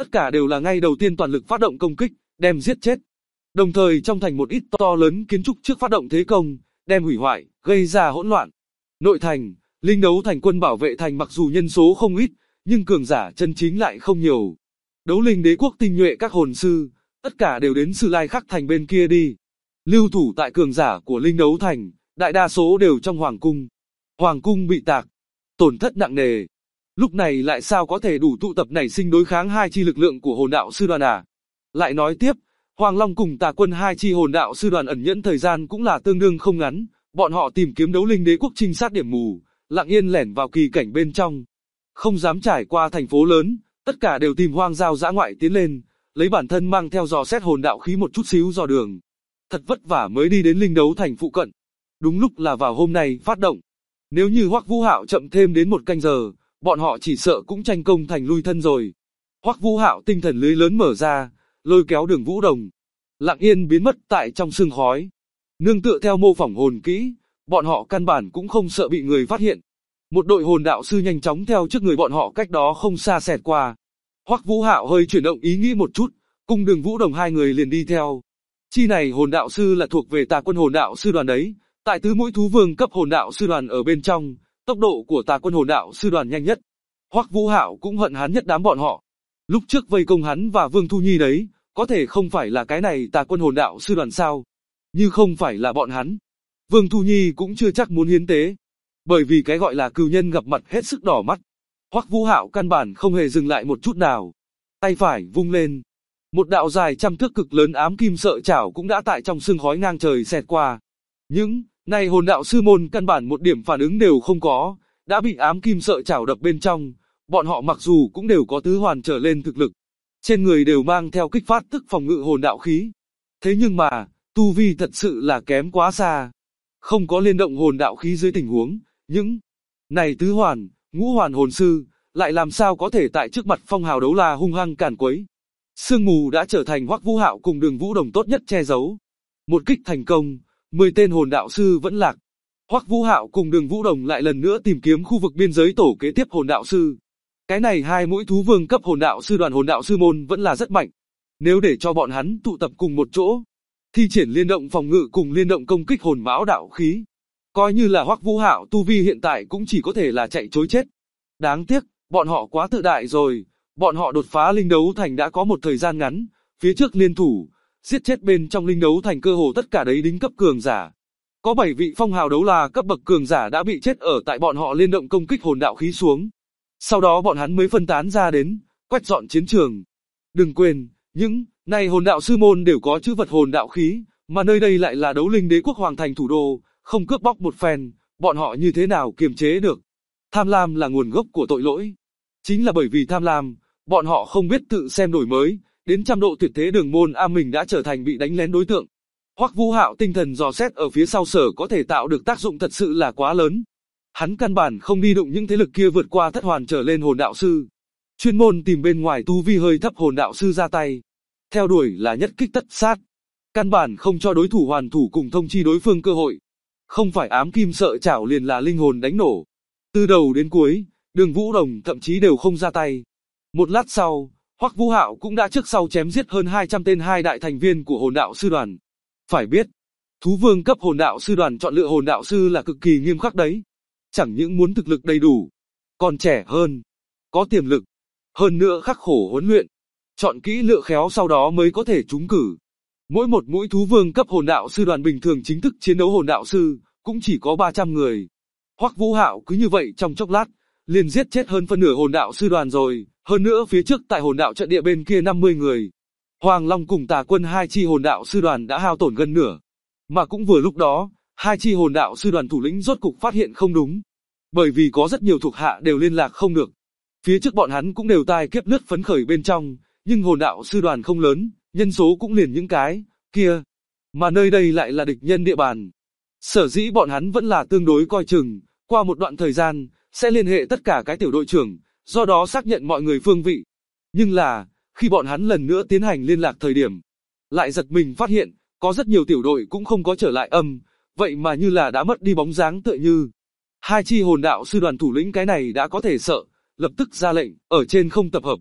tất cả đều là ngay đầu tiên toàn lực phát động công kích, đem giết chết. Đồng thời trong thành một ít to lớn kiến trúc trước phát động thế công, đem hủy hoại, gây ra hỗn loạn. Nội thành, linh đấu thành quân bảo vệ thành mặc dù nhân số không ít, nhưng cường giả chân chính lại không nhiều. Đấu linh đế quốc tinh nhuệ các hồn sư, tất cả đều đến Sử Lai Khắc thành bên kia đi. Lưu thủ tại cường giả của linh đấu thành, đại đa số đều trong hoàng cung. Hoàng cung bị tạc, tổn thất nặng nề. Lúc này lại sao có thể đủ tụ tập nảy sinh đối kháng hai chi lực lượng của hồn đạo sư đoàn à? Lại nói tiếp, Hoàng Long cùng Tà Quân hai chi hồn đạo sư đoàn ẩn nhẫn thời gian cũng là tương đương không ngắn, bọn họ tìm kiếm đấu linh đế quốc trinh sát điểm mù, lặng yên lẻn vào kỳ cảnh bên trong. Không dám trải qua thành phố lớn, tất cả đều tìm hoang giao dã ngoại tiến lên, lấy bản thân mang theo dò xét hồn đạo khí một chút xíu dò đường. Thật vất vả mới đi đến linh đấu thành phụ cận. Đúng lúc là vào hôm nay phát động. Nếu như Hoắc Vũ Hạo chậm thêm đến một canh giờ, bọn họ chỉ sợ cũng tranh công thành lui thân rồi. Hoắc Vũ Hạo tinh thần lưới lớn mở ra, lôi kéo Đường Vũ Đồng, lặng yên biến mất tại trong sương khói. Nương tựa theo mô phỏng hồn kỹ, bọn họ căn bản cũng không sợ bị người phát hiện. Một đội hồn đạo sư nhanh chóng theo trước người bọn họ cách đó không xa xẹt qua. Hoắc Vũ Hạo hơi chuyển động ý nghĩ một chút, cùng Đường Vũ Đồng hai người liền đi theo. Chi này hồn đạo sư là thuộc về Tà Quân hồn đạo sư đoàn đấy, tại tứ mũi thú vương cấp hồn đạo sư đoàn ở bên trong, tốc độ của Tà Quân hồn đạo sư đoàn nhanh nhất. Hoắc Vũ Hạo cũng hận hắn nhất đám bọn họ. Lúc trước vây công hắn và Vương Thu Nhi đấy, có thể không phải là cái này Tà Quân hồn đạo sư đoàn sao? Như không phải là bọn hắn, Vương Thu Nhi cũng chưa chắc muốn hiến tế. Bởi vì cái gọi là cừu nhân gặp mặt hết sức đỏ mắt. Hoắc Vũ Hạo căn bản không hề dừng lại một chút nào. Tay phải vung lên, một đạo dài trăm thước cực lớn ám kim sợi chảo cũng đã tại trong sương khói ngang trời xẹt qua. Những này hồn đạo sư môn căn bản một điểm phản ứng đều không có, đã bị ám kim sợi chảo đập bên trong. Bọn họ mặc dù cũng đều có tứ hoàn trở lên thực lực, trên người đều mang theo kích phát tức phòng ngự hồn đạo khí. Thế nhưng mà, tu vi thật sự là kém quá xa. Không có liên động hồn đạo khí dưới tình huống, những này tứ hoàn, ngũ hoàn hồn sư, lại làm sao có thể tại trước mặt phong hào đấu la hung hăng càn quấy. Sương mù đã trở thành Hoắc Vũ Hạo cùng Đường Vũ Đồng tốt nhất che giấu. Một kích thành công, 10 tên hồn đạo sư vẫn lạc. Hoắc Vũ Hạo cùng Đường Vũ Đồng lại lần nữa tìm kiếm khu vực biên giới tổ kế tiếp hồn đạo sư. Cái này hai mũi thú vương cấp hồn đạo sư đoàn hồn đạo sư môn vẫn là rất mạnh. Nếu để cho bọn hắn tụ tập cùng một chỗ, thi triển liên động phòng ngự cùng liên động công kích hồn mão đạo khí, coi như là Hoắc Vũ Hạo tu vi hiện tại cũng chỉ có thể là chạy trối chết. Đáng tiếc, bọn họ quá tự đại rồi, bọn họ đột phá linh đấu thành đã có một thời gian ngắn, phía trước liên thủ, giết chết bên trong linh đấu thành cơ hồ tất cả đấy đính cấp cường giả. Có 7 vị phong hào đấu la cấp bậc cường giả đã bị chết ở tại bọn họ liên động công kích hồn đạo khí xuống. Sau đó bọn hắn mới phân tán ra đến, quét dọn chiến trường. Đừng quên, những này hồn đạo sư môn đều có chữ vật hồn đạo khí, mà nơi đây lại là đấu linh đế quốc hoàng thành thủ đô, không cướp bóc một phen, bọn họ như thế nào kiềm chế được. Tham lam là nguồn gốc của tội lỗi. Chính là bởi vì tham lam, bọn họ không biết tự xem đổi mới, đến trăm độ tuyệt thế Đường Môn Am mình đã trở thành bị đánh lén đối tượng. Hoắc Vũ Hạo tinh thần dò xét ở phía sau sở có thể tạo được tác dụng thật sự là quá lớn. Hắn căn bản không đi đụng những thế lực kia vượt qua thất hoàn trở lên hồn đạo sư. Chuyên môn tìm bên ngoài tu vi hơi thấp hồn đạo sư ra tay. Theo đuổi là nhất kích tất sát. Căn bản không cho đối thủ hoàn thủ cùng thông chi đối phương cơ hội. Không phải ám kim sợi chảo liền là linh hồn đánh nổ. Từ đầu đến cuối, Đường Vũ Đồng thậm chí đều không ra tay. Một lát sau, Hoắc Vũ Hạo cũng đã trước sau chém giết hơn 200 tên hai đại thành viên của hồn đạo sư đoàn. Phải biết, thú vương cấp hồn đạo sư đoàn chọn lựa hồn đạo sư là cực kỳ nghiêm khắc đấy. Chẳng những muốn thực lực đầy đủ, còn trẻ hơn, có tiềm lực, hơn nữa khắc khổ huấn luyện, chọn kỹ lựa khéo sau đó mới có thể trúng cử. Mỗi một mũi thú vương cấp hồn đạo sư đoàn bình thường chính thức chiến đấu hồn đạo sư, cũng chỉ có 300 người. Hoắc Vũ Hạo cứ như vậy trong chốc lát, liền giết chết hơn phân nửa hồn đạo sư đoàn rồi, hơn nữa phía trước tại hồn đạo trận địa bên kia 50 người. Hoàng Long cùng Tà Quân hai chi hồn đạo sư đoàn đã hao tổn gần nửa. Mà cũng vừa lúc đó, hai chi hồn đạo sư đoàn thủ lĩnh rốt cục phát hiện không đúng. Bởi vì có rất nhiều thuộc hạ đều liên lạc không được. Phía trước bọn hắn cũng đều tai kiếp lướt phấn khởi bên trong, nhưng hồn đạo sư đoàn không lớn, nhân số cũng liền những cái kia. Mà nơi đây lại là địch nhân địa bàn. Sở dĩ bọn hắn vẫn là tương đối coi chừng, qua một đoạn thời gian, sẽ liên hệ tất cả cái tiểu đội trưởng, do đó xác nhận mọi người phương vị. Nhưng là, khi bọn hắn lần nữa tiến hành liên lạc thời điểm, lại giật mình phát hiện, có rất nhiều tiểu đội cũng không có trở lại âm, vậy mà như là đã mất đi bóng dáng tựa như. Hai chi hồn đạo sư đoàn thủ lĩnh cái này đã có thể sợ, lập tức ra lệnh, ở trên không tập hợp.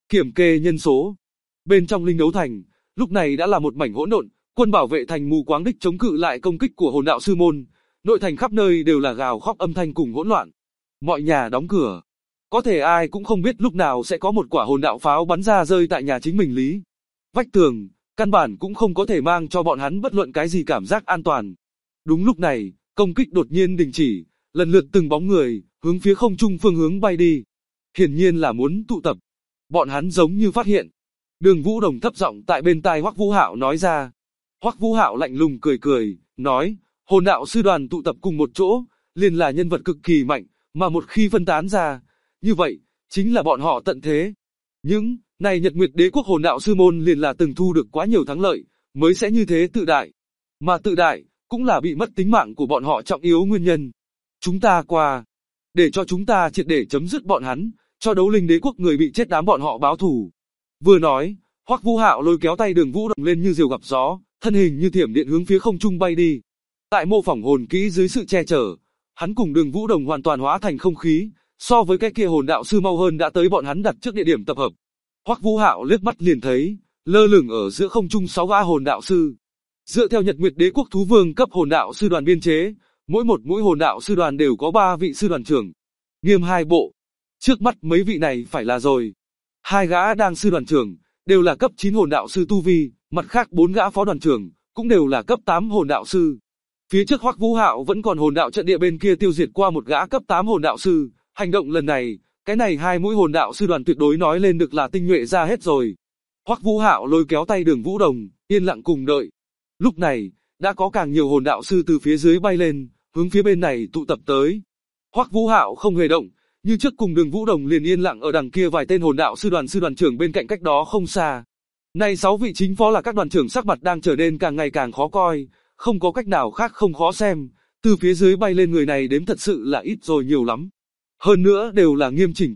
Kiểm kê nhân số. Bên trong linh đấu thành, lúc này đã là một mảnh hỗn độn, quân bảo vệ thành mù quáng đích chống cự lại công kích của hồn đạo sư môn. Nội thành khắp nơi đều là gào khóc âm thanh cùng hỗn loạn. Mọi nhà đóng cửa. Có thể ai cũng không biết lúc nào sẽ có một quả hồn đạo pháo bắn ra rơi tại nhà chính mình Lý. Vách tường, căn bản cũng không có thể mang cho bọn hắn bất luận cái gì cảm giác an toàn. Đúng lúc này, công kích đột nhiên đình chỉ, lần lượt từng bóng người, hướng phía không trung phương hướng bay đi. Hiển nhiên là muốn tụ tập. Bọn hắn giống như phát hiện. Đường Vũ Đồng thấp giọng tại bên tai Hoắc Vũ Hạo nói ra. Hoắc Vũ Hạo lạnh lùng cười cười, nói, hồn đạo sư đoàn tụ tập cùng một chỗ, liền là nhân vật cực kỳ mạnh, mà một khi phân tán ra, như vậy, chính là bọn họ tận thế. Những này Nhật Nguyệt Đế quốc hồn đạo sư môn liền là từng thu được quá nhiều thắng lợi, mới sẽ như thế tự đại. Mà tự đại, cũng là bị mất tính mạng của bọn họ trọng yếu nguyên nhân. Chúng ta qua, để cho chúng ta triệt để chấm dứt bọn hắn, cho đấu linh đế quốc người bị chết đám bọn họ báo thù. Vừa nói, Hoắc Vũ Hạo lôi kéo tay Đường Vũ Đồng lên như diều gặp gió, thân hình như thiểm điện hướng phía không trung bay đi. Tại mô phỏng hồn kỹ dưới sự che chở, hắn cùng Đường Vũ Đồng hoàn toàn hóa thành không khí, so với cái kia hồn đạo sư mau hơn đã tới bọn hắn đặt trước địa điểm tập hợp. Hoắc Vũ Hạo liếc mắt liền thấy, lơ lửng ở giữa không trung 6 gã hồn đạo sư. Dựa theo Nhật Nguyệt Đế quốc thú vương cấp hồn đạo sư đoàn biên chế, mỗi một mũi hồn đạo sư đoàn đều có 3 vị sư đoàn trưởng, nghiêm 2 bộ. Trước mắt mấy vị này phải là rồi. 2 gã đang sư đoàn trưởng, đều là cấp 9 hồn đạo sư tu vi, mặt khác 4 gã phó đoàn trưởng, cũng đều là cấp 8 hồn đạo sư. Phía trước Hoắc Vũ Hạo vẫn còn hồn đạo trận địa bên kia tiêu diệt qua một gã cấp 8 hồn đạo sư, hành động lần này, cái này 2 mũi hồn đạo sư đoàn tuyệt đối nói lên được là tinh nhuệ ra hết rồi. Hoắc Vũ Hạo lôi kéo tay Đường Vũ Đồng, yên lặng cùng đợi. Lúc này, đã có càng nhiều hồn đạo sư từ phía dưới bay lên, hướng phía bên này tụ tập tới. Hoắc Vũ Hạo không hề động, như trước cùng Đường Vũ Đồng liền yên lặng ở đằng kia vài tên hồn đạo sư đoàn trưởng bên cạnh cách đó không xa. Này 6 vị chính phó là các đoàn trưởng sắc mặt đang trở nên càng ngày càng khó coi, không có cách nào khác không khó xem, từ phía dưới bay lên người này đếm thật sự là ít rồi nhiều lắm. Hơn nữa đều là nghiêm chỉnh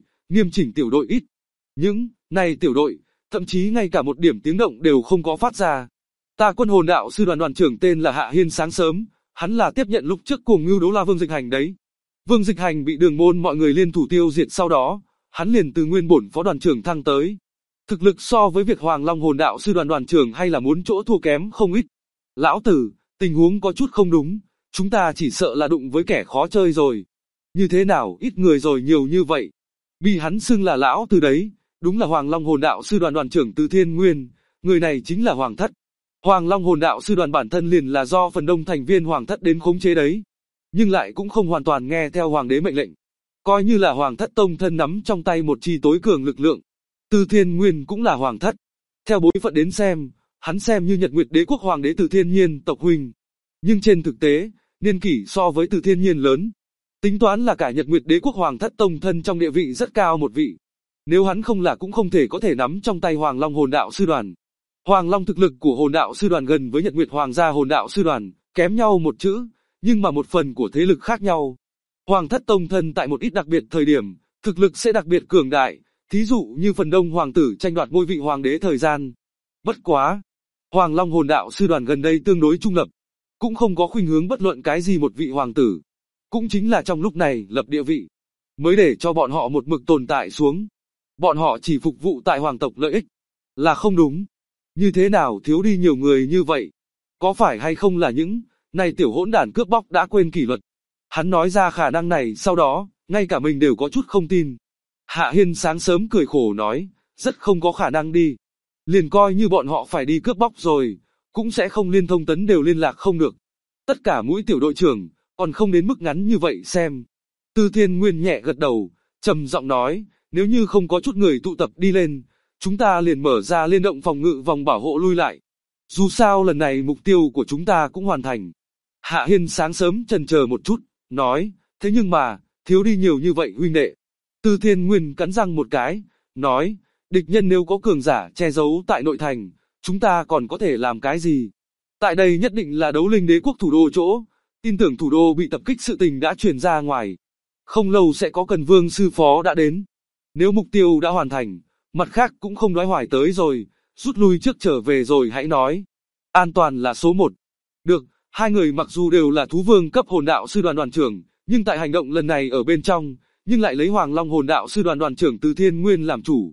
tiểu đội ít. Những này tiểu đội, thậm chí ngay cả một điểm tiếng động đều không có phát ra. Ta quân hồn đạo sư đoàn trưởng tên là Hạ Hiên sáng sớm, hắn là tiếp nhận lúc trước cùng Ngưu Đấu La Vương Dịch Hành đấy. Vương Dịch Hành bị Đường môn mọi người liên thủ tiêu diệt sau đó, hắn liền từ nguyên bổn phó đoàn trưởng thăng tới. Thực lực so với việc Hoàng Long hồn đạo sư đoàn trưởng hay là muốn chỗ thua kém không ít. Lão tử, tình huống có chút không đúng, chúng ta chỉ sợ là đụng với kẻ khó chơi rồi. Như thế nào ít người rồi nhiều như vậy. Bị hắn xưng là lão tử đấy, đúng là Hoàng Long hồn đạo sư đoàn trưởng Từ Thiên Nguyên, người này chính là Hoàng Thất. Hoàng Long hồn đạo sư đoàn bản thân liền là do phần đông thành viên Hoàng Thất đến khống chế đấy, nhưng lại cũng không hoàn toàn nghe theo Hoàng đế mệnh lệnh. Coi như là Hoàng Thất tông thân nắm trong tay một chi tối cường lực lượng. Từ Thiên Nguyên cũng là Hoàng Thất. Theo bối phận đến xem, hắn xem như Nhật Nguyệt Đế quốc Hoàng đế Từ Thiên Nhiên tộc huynh. Nhưng trên thực tế, niên kỷ so với Từ Thiên Nhiên lớn. Tính toán là cả Nhật Nguyệt Đế quốc Hoàng Thất tông thân trong địa vị rất cao một vị. Nếu hắn không là cũng không thể có thể nắm trong tay Hoàng Long hồn đạo sư đoàn. Hoàng Long thực lực của hồn đạo sư đoàn gần với Nhật Nguyệt Hoàng gia hồn đạo sư đoàn, kém nhau một chữ, nhưng mà một phần của thế lực khác nhau. Hoàng Thất tông thân tại một ít đặc biệt thời điểm, thực lực sẽ đặc biệt cường đại, thí dụ như phần đông hoàng tử tranh đoạt ngôi vị hoàng đế thời gian. Bất quá, Hoàng Long hồn đạo sư đoàn gần đây tương đối trung lập, cũng không có khuynh hướng bất luận cái gì một vị hoàng tử. Cũng chính là trong lúc này lập địa vị, mới để cho bọn họ một mực tồn tại xuống. Bọn họ chỉ phục vụ tại hoàng tộc lợi ích, là không đúng. Như thế nào thiếu đi nhiều người như vậy? Có phải hay không là những này tiểu hỗn đản cướp bóc đã quên kỷ luật? Hắn nói ra khả năng này sau đó, ngay cả mình đều có chút không tin. Hạ Hiên sáng sớm cười khổ nói, rất không có khả năng đi. Liền coi như bọn họ phải đi cướp bóc rồi, cũng sẽ không liên thông tấn đều liên lạc không được. Tất cả mũi tiểu đội trưởng, còn không đến mức ngắn như vậy xem. Từ Thiên Nguyên nhẹ gật đầu, trầm giọng nói, nếu như không có chút người tụ tập đi lên, chúng ta liền mở ra liên động phòng ngự vòng bảo hộ lui lại. Dù sao lần này mục tiêu của chúng ta cũng hoàn thành. Hạ Hiên sáng sớm chần chờ một chút, nói, thế nhưng mà, thiếu đi nhiều như vậy huynh đệ. Từ Thiên Nguyên cắn răng một cái, nói, địch nhân nếu có cường giả che giấu tại nội thành, chúng ta còn có thể làm cái gì? Tại đây nhất định là đấu linh đế quốc thủ đô chỗ, tin tưởng thủ đô bị tập kích sự tình đã truyền ra ngoài. Không lâu sẽ có Cần Vương sư phó đã đến. Nếu mục tiêu đã hoàn thành, mặt khác cũng không nói hoài tới rồi, rút lui trước trở về rồi hãy nói. An toàn là số 1. Được, hai người mặc dù đều là thú vương cấp hồn đạo sư đoàn trưởng, nhưng tại hành động lần này ở bên trong, nhưng lại lấy Hoàng Long hồn đạo sư đoàn trưởng Từ Thiên Nguyên làm chủ.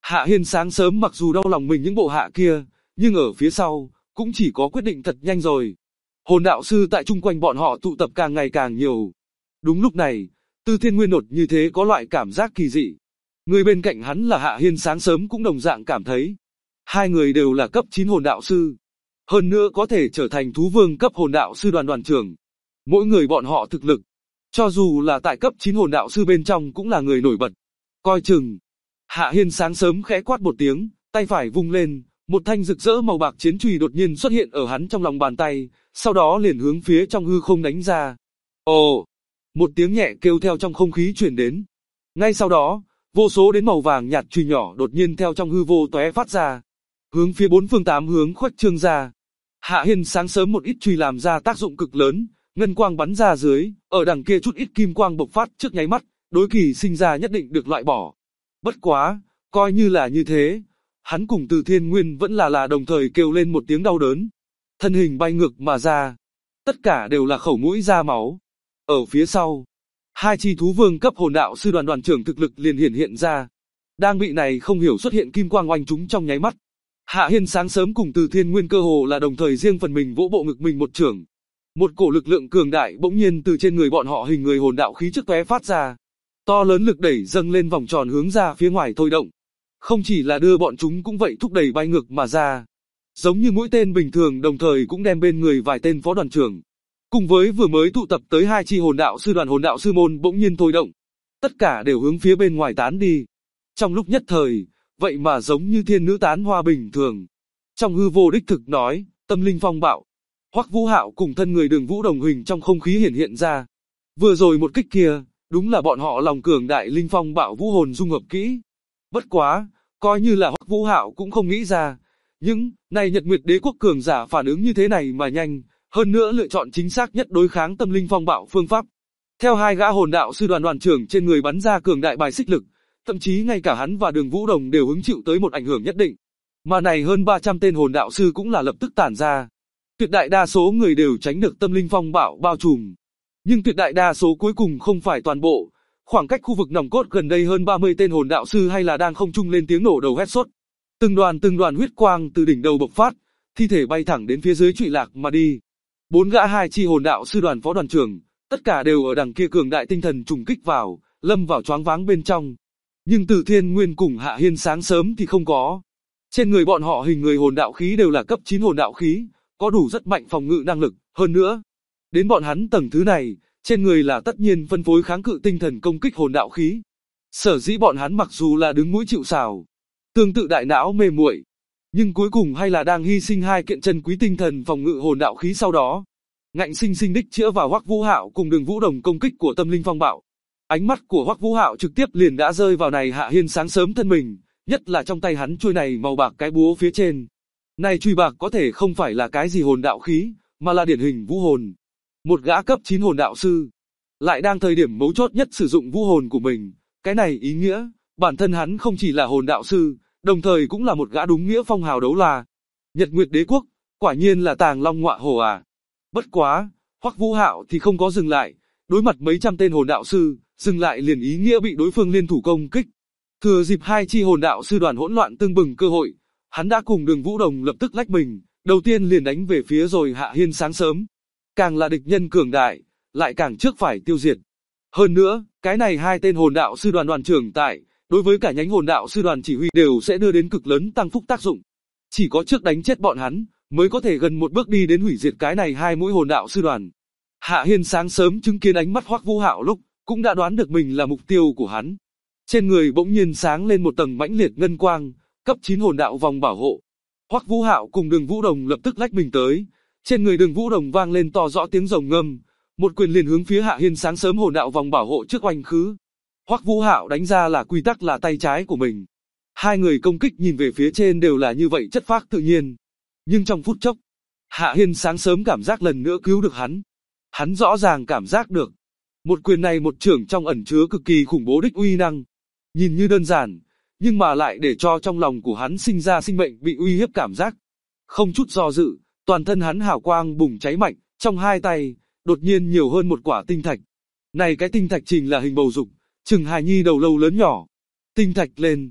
Hạ Hiên sáng sớm mặc dù đau lòng mình những bộ hạ kia, nhưng ở phía sau, cũng chỉ có quyết định thật nhanh rồi. Hồn đạo sư tại chung quanh bọn họ tụ tập càng ngày càng nhiều. Đúng lúc này, Tư Thiên Nguyên đột như thế có loại cảm giác kỳ dị. Người bên cạnh hắn là Hạ Hiên sáng sớm cũng đồng dạng cảm thấy. Hai người đều là cấp 9 hồn đạo sư. Hơn nữa có thể trở thành thú vương cấp hồn đạo sư đoàn trưởng. Mỗi người bọn họ thực lực, cho dù là tại cấp 9 hồn đạo sư bên trong cũng là người nổi bật. Coi chừng. Hạ Hiên sáng sớm khẽ quát một tiếng, tay phải vung lên, một thanh rực rỡ màu bạc chiến chùy đột nhiên xuất hiện ở hắn trong lòng bàn tay, sau đó liền hướng phía trong hư không đánh ra. Ồ! Một tiếng nhẹ kêu theo trong không khí truyền đến. Ngay sau đó, vô số đến màu vàng nhạt chùy nhỏ đột nhiên theo trong hư vô tóe phát ra, hướng phía bốn phương tám hướng khuếch trương ra. Hạ Hiên sáng sớm một ít chùy làm ra tác dụng cực lớn, ngân quang bắn ra dưới, ở đằng kia chút ít kim quang bộc phát trước nháy mắt, đối kỳ sinh ra nhất định được loại bỏ. Bất quá, coi như là như thế, hắn cùng Từ Thiên Nguyên vẫn là đồng thời kêu lên một tiếng đau đớn. Thân hình bay ngược mà ra. Tất cả đều là khẩu mũi ra máu. Ở phía sau, hai chi thú vương cấp hồn đạo sư đoàn trưởng thực lực liền hiện ra. Đang bị này không hiểu xuất hiện kim quang oanh chúng trong nháy mắt. Hạ Hiên sáng sớm cùng Từ Thiên Nguyên cơ hồ là đồng thời riêng phần mình vỗ bộ ngực mình một chưởng. Một cổ lực lượng cường đại bỗng nhiên từ trên người bọn họ hình người hồn đạo khí trước tóe phát ra. To lớn lực đẩy dâng lên vòng tròn hướng ra phía ngoài thôi động. Không chỉ là đưa bọn chúng cũng vậy thúc đẩy bay ngược mà ra. Giống như mũi tên bình thường đồng thời cũng đem bên người vài tên phó đoàn trưởng. Cùng với vừa mới tụ tập tới hai chi hồn đạo sư môn bỗng nhiên thôi động. Tất cả đều hướng phía bên ngoài tán đi. Trong lúc nhất thời, vậy mà giống như thiên nữ tán hoa bình thường. Trong hư vô đích thực nói, tâm linh phong bạo. Hoắc Vũ Hạo cùng thân người Đường Vũ đồng hình trong không khí hiện ra. Vừa rồi một kích kia, đúng là bọn họ lòng cường đại linh phong bạo vũ hồn dung hợp kỹ. Bất quá, coi như là Hoắc Vũ Hạo cũng không nghĩ ra, nhưng này Nhật Nguyệt Đế quốc cường giả phản ứng như thế này mà nhanh, hơn nữa lựa chọn chính xác nhất đối kháng tâm linh phong bạo phương pháp. Theo hai gã hồn đạo sư đoàn trưởng trên người bắn ra cường đại bài xích lực, thậm chí ngay cả hắn và Đường Vũ Đồng đều hứng chịu tới một ảnh hưởng nhất định. Mà này hơn 300 tên hồn đạo sư cũng là lập tức tản ra. Tuyệt đại đa số người đều tránh được tâm linh phong bạo bao trùm. Nhưng tuyệt đại đa số cuối cùng không phải toàn bộ. Khoảng cách khu vực nòng cốt gần đây hơn 30 tên hồn đạo sư hay là đang không trung lên tiếng nổ đầu hét sốt. Từng đoàn huyết quang từ đỉnh đầu bộc phát, thi thể bay thẳng đến phía dưới trụy lạc mà đi. Bốn gã hai chi hồn đạo sư đoàn phó đoàn trưởng, tất cả đều ở đằng kia cường đại tinh thần trùng kích vào, lâm vào choáng váng bên trong. Nhưng Từ Thiên Nguyên cùng Hạ Hiên sáng sớm thì không có. Trên người bọn họ hình người hồn đạo khí đều là cấp 9 hồn đạo khí, có đủ rất mạnh phòng ngự năng lực, hơn nữa. Đến bọn hắn tầng thứ này, trên người là tất nhiên phân phối kháng cự tinh thần công kích hồn đạo khí. Sở dĩ bọn hắn mặc dù là đứng mũi chịu sào, tương tự đại não mê muội, nhưng cuối cùng hay là đang hy sinh hai kiện chân quý tinh thần phòng ngự hồn đạo khí sau đó. Ngạnh sinh sinh đích chữa vào Hoắc Vũ Hạo cùng Đường Vũ Đồng công kích của tâm linh phong bạo. Ánh mắt của Hoắc Vũ Hạo trực tiếp liền đã rơi vào này Hạ Hiên sáng sớm thân mình, nhất là trong tay hắn chuôi này màu bạc cái búa phía trên. Này chùy bạc có thể không phải là cái gì hồn đạo khí, mà là điển hình vũ hồn. Một gã cấp 9 hồn đạo sư, lại đang thời điểm mấu chốt nhất sử dụng vũ hồn của mình, cái này ý nghĩa, bản thân hắn không chỉ là hồn đạo sư, đồng thời cũng là một gã đúng nghĩa phong hào đấu la. Nhật Nguyệt Đế quốc, quả nhiên là tàng long ngọa hổ à. Bất quá, Hoắc Vũ Hạo thì không có dừng lại, đối mặt mấy trăm tên hồn đạo sư, dừng lại liền ý nghĩa bị đối phương liên thủ công kích. Thừa dịp hai chi hồn đạo sư đoàn hỗn loạn tương bừng cơ hội, hắn đã cùng Đường Vũ Đồng lập tức lách mình, đầu tiên liền đánh về phía rồi Hạ Hiên sáng sớm. Càng là địch nhân cường đại, lại càng trước phải tiêu diệt. Hơn nữa, cái này hai tên hồn đạo sư đoàn trưởng tại, đối với cả nhánh hồn đạo sư đoàn chỉ huy đều sẽ đưa đến cực lớn tăng phúc tác dụng. Chỉ có trước đánh chết bọn hắn, mới có thể gần một bước đi đến hủy diệt cái này hai mũi hồn đạo sư đoàn. Hạ Hiên sáng sớm chứng kiến ánh mắt Hoắc Vũ Hạo lúc, cũng đã đoán được mình là mục tiêu của hắn. Trên người bỗng nhiên sáng lên một tầng mãnh liệt ngân quang, cấp 9 hồn đạo vòng bảo hộ. Hoắc Vũ Hạo cùng Đường Vũ Đồng lập tức lách mình tới, trên người Đường Vũ Đồng vang lên to rõ tiếng rồng ngâm, một quyền liền hướng phía Hạ Hiên sáng sớm hồn đạo vòng bảo hộ trước oanh khứ. Hoắc Vũ Hạo đánh ra là quy tắc là tay trái của mình. Hai người công kích nhìn về phía trên đều là như vậy chất phác tự nhiên. Nhưng trong phút chốc, Hạ Hiên sáng sớm cảm giác lần nữa cứu được hắn. Hắn rõ ràng cảm giác được, một quyền này một chưởng trong ẩn chứa cực kỳ khủng bố đích uy năng. Nhìn như đơn giản, nhưng mà lại để cho trong lòng của hắn sinh ra sinh mệnh bị uy hiếp cảm giác. Không chút do dự, toàn thân hắn hào quang bùng cháy mạnh, trong hai tay, đột nhiên nhiều hơn một quả tinh thạch. Này cái tinh thạch trình là hình bầu dục, chừng hài nhi đầu lâu lớn nhỏ. Tinh thạch lên.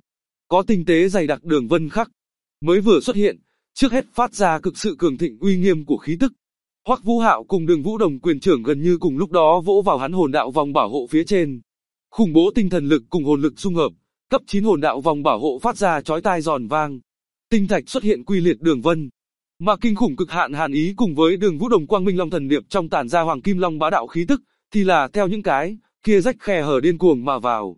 có tinh tế dày đặc đường vân khắc. Mới vừa xuất hiện, trước hết phát ra cực sự cường thịnh uy nghiêm của khí tức. Hoắc Vũ Hạo cùng Đường Vũ Đồng quyền trưởng gần như cùng lúc đó vỗ vào hắn hồn đạo vòng bảo hộ phía trên. Khủng bố tinh thần lực cùng hồn lực xung hợp, cấp 9 hồn đạo vòng bảo hộ phát ra chói tai giòn vang. Tinh thạch xuất hiện quy liệt đường vân, mà kinh khủng cực hạn hàn ý cùng với Đường Vũ Đồng quang minh long thần điệp trong tản ra hoàng kim long bá đạo khí tức, thì là theo những cái kia rách khe hở điên cuồng mà vào.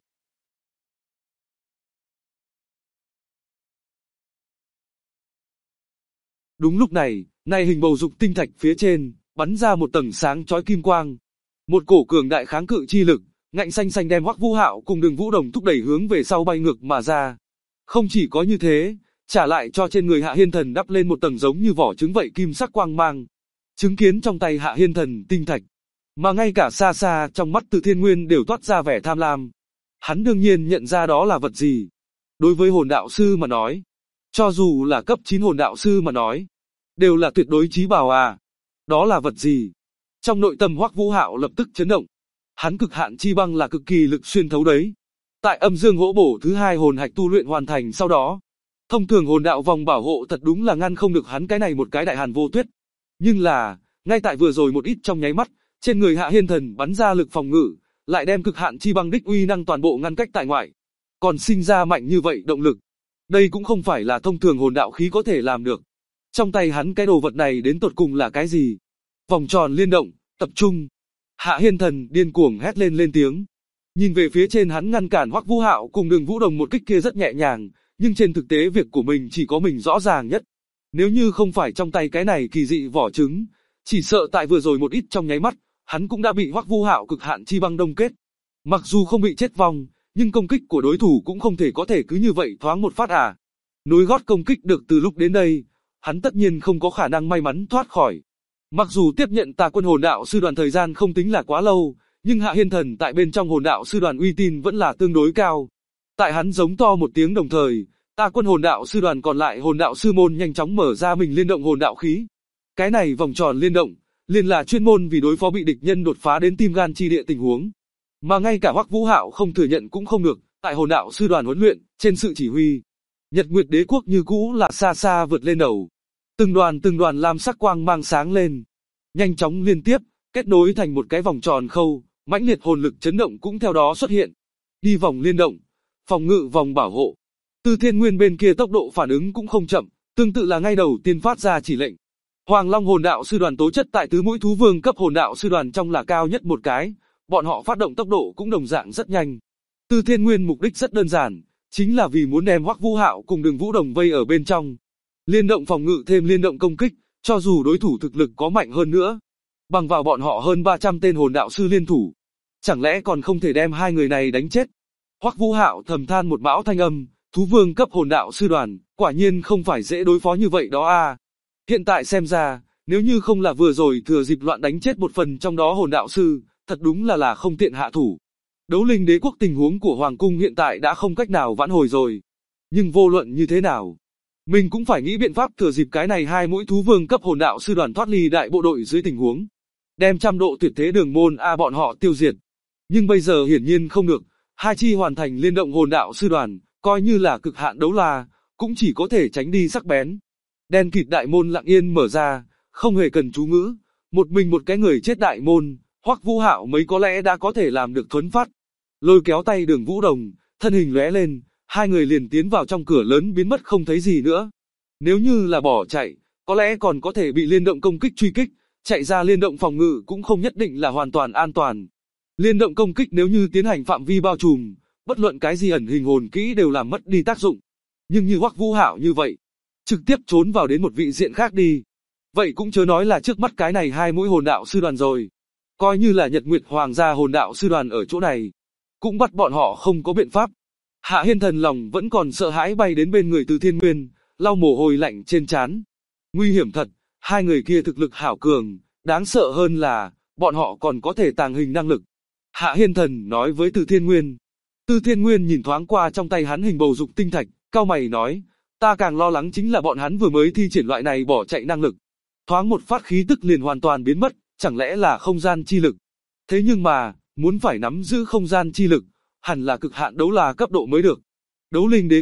Đúng lúc này, hình bầu dục tinh thạch phía trên bắn ra một tầng sáng chói kim quang, một cổ cường đại kháng cự chi lực, ngạnh xanh xanh đem Hoắc Vũ Hạo cùng Đường Vũ Đồng thúc đẩy hướng về sau bay ngược mà ra. Không chỉ có như thế, trả lại cho trên người Hạ Hiên Thần đắp lên một tầng giống như vỏ trứng vậy kim sắc quang mang. Chứng kiến trong tay Hạ Hiên Thần tinh thạch, mà ngay cả xa xa trong mắt Từ Thiên Nguyên đều toát ra vẻ tham lam. Hắn đương nhiên nhận ra đó là vật gì. Đối với hồn đạo sư mà nói, cho dù là cấp 9 hồn đạo sư mà nói, đều là tuyệt đối chí bảo à. Đó là vật gì? Trong nội tâm Hoắc Vũ Hạo lập tức chấn động. Hắn cực hạn chi băng là cực kỳ lực xuyên thấu đấy. Tại âm dương hỗ bổ thứ 2 hồn hạch tu luyện hoàn thành sau đó, thông thường hồn đạo vòng bảo hộ thật đúng là ngăn không được hắn cái này một cái đại hàn vô tuyết. Nhưng là, ngay tại vừa rồi một ít trong nháy mắt, trên người Hạ Hiên Thần bắn ra lực phòng ngự, lại đem cực hạn chi băng đích uy năng toàn bộ ngăn cách tại ngoại. Còn sinh ra mạnh như vậy động lực. Đây cũng không phải là thông thường hồn đạo khí có thể làm được. Trong tay hắn cái đồ vật này đến tột cùng là cái gì? Vòng tròn liên động, tập trung. Hạ Hiên Thần điên cuồng hét lên tiếng. Nhìn về phía trên hắn ngăn cản Hoắc Vũ Hạo cùng Đường Vũ Đồng một kích kia rất nhẹ nhàng, nhưng trên thực tế việc của mình chỉ có mình rõ ràng nhất. Nếu như không phải trong tay cái này kỳ dị vỏ trứng, chỉ sợ tại vừa rồi một ít trong nháy mắt, hắn cũng đã bị Hoắc Vũ Hạo cực hạn chi băng đông kết. Mặc dù không bị chết vong, nhưng công kích của đối thủ cũng không thể có thể cứ như vậy thoáng một phát à. Nối gót công kích được từ lúc đến đây, hắn tất nhiên không có khả năng may mắn thoát khỏi. Mặc dù tiếp nhận Tà Quân hồn đạo sư đoàn thời gian không tính là quá lâu, nhưng Hạ Hiên Thần tại bên trong hồn đạo sư đoàn uy tín vẫn là tương đối cao. Tại hắn giống to một tiếng đồng thời, Tà Quân hồn đạo sư đoàn còn lại hồn đạo sư môn nhanh chóng mở ra mình liên động hồn đạo khí. Cái này vòng tròn liên động, liền là chuyên môn vì đối phó bị địch nhân đột phá đến tim gan chi địa tình huống. Mà ngay cả Hoắc Vũ Hạo không thừa nhận cũng không được, tại hồn đạo sư đoàn huấn luyện, trên sự chỉ huy, Nhật Nguyệt Đế quốc như cũ là xa xa vượt lên đầu. Từng đoàn lam sắc quang mang sáng lên, nhanh chóng liên tiếp, kết nối thành một cái vòng tròn khâu, mãnh liệt hồn lực chấn động cũng theo đó xuất hiện. Đi vòng liên động, phòng ngự vòng bảo hộ. Từ Thiên Nguyên bên kia tốc độ phản ứng cũng không chậm, tương tự là ngay đầu tiên phát ra chỉ lệnh. Hoàng Long hồn đạo sư đoàn tố chất tại tứ mũi thú vương cấp hồn đạo sư đoàn trong là cao nhất một cái, bọn họ phát động tốc độ cũng đồng dạng rất nhanh. Từ Thiên Nguyên mục đích rất đơn giản, chính là vì muốn đem Hoắc Vũ Hạo cùng Đường Vũ Đồng vây ở bên trong. Liên động phòng ngự thêm liên động công kích, cho dù đối thủ thực lực có mạnh hơn nữa, bằng vào bọn họ hơn 300 tên hồn đạo sư liên thủ, chẳng lẽ còn không thể đem hai người này đánh chết? Hoắc Vũ Hạo thầm than một bão thanh âm, thú vương cấp hồn đạo sư đoàn, quả nhiên không phải dễ đối phó như vậy đó a. Hiện tại xem ra, nếu như không là vừa rồi thừa dịp loạn đánh chết một phần trong đó hồn đạo sư, thật đúng là không tiện hạ thủ. Đấu Linh Đế quốc tình huống của Hoàng cung hiện tại đã không cách nào vãn hồi rồi. Nhưng vô luận như thế nào, mình cũng phải nghĩ biện pháp thừa dịp cái này hai mũi thú vương cấp hồn đạo sư đoàn thoát ly đại bộ đội dưới tình huống, đem trăm độ tuyệt thế đường môn bọn họ tiêu diệt. Nhưng bây giờ hiển nhiên không được, hai chi hoàn thành liên động hồn đạo sư đoàn, coi như là cực hạn đấu la, cũng chỉ có thể tránh đi sắc bén. Đen kịt đại môn lặng yên mở ra, không hề cần chú ngữ, một mình một cái người chết đại môn, Hoắc Vũ Hạo mấy có lẽ đã có thể làm được thuấn phát. Lôi kéo tay Đường Vũ Đồng, thân hình lóe lên, hai người liền tiến vào trong cửa lớn biến mất không thấy gì nữa. Nếu như là bỏ chạy, có lẽ còn có thể bị liên động công kích truy kích, chạy ra liên động phòng ngự cũng không nhất định là hoàn toàn an toàn. Liên động công kích nếu như tiến hành phạm vi bao trùm, bất luận cái gì ẩn hình hồn kỹ đều làm mất đi tác dụng. Nhưng như Hoắc Vũ Hạo như vậy, trực tiếp trốn vào đến một vị diện khác đi. Vậy cũng chớ nói là trước mắt cái này hai mũi hồn đạo sư đoàn rồi. Coi như là Nhật Nguyệt Hoàng gia hồn đạo sư đoàn ở chỗ này, cũng bắt bọn họ không có biện pháp. Hạ Hiên Thần lòng vẫn còn sợ hãi bay đến bên người Từ Thiên Nguyên, lau mồ hôi lạnh trên trán. Nguy hiểm thật, hai người kia thực lực hảo cường, đáng sợ hơn là, bọn họ còn có thể tàng hình năng lực. Hạ Hiên Thần nói với Từ Thiên Nguyên. Từ Thiên Nguyên nhìn thoáng qua trong tay hắn hình bầu dục tinh thạch, cau mày nói, ta càng lo lắng chính là bọn hắn vừa mới thi triển loại này bỏ chạy năng lực. Thoáng một phát khí tức liền hoàn toàn biến mất, chẳng lẽ là không gian chi lực. Thế nhưng mà, muốn phải nắm giữ không gian chi lực, hẳn là cực hạn đấu la cấp độ mới được. Đấu Linh Đế quốc,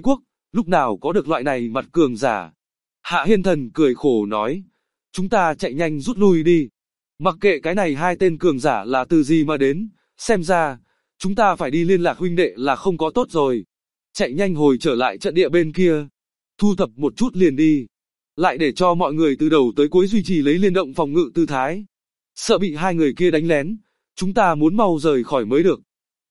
lúc nào có được loại này mặt cường giả. Hạ Hiên Thần cười khổ nói, chúng ta chạy nhanh rút lui đi. Mặc kệ cái này hai tên cường giả là từ gì mà đến, xem ra, chúng ta phải đi liên lạc huynh đệ là không có tốt rồi. Chạy nhanh hồi trở lại trận địa bên kia, thu thập một chút liền đi. Lại để cho mọi người từ đầu tới cuối duy trì lấy liên động phòng ngự tư thái. Sợ bị hai người kia đánh lén, chúng ta muốn mau rời khỏi mới được.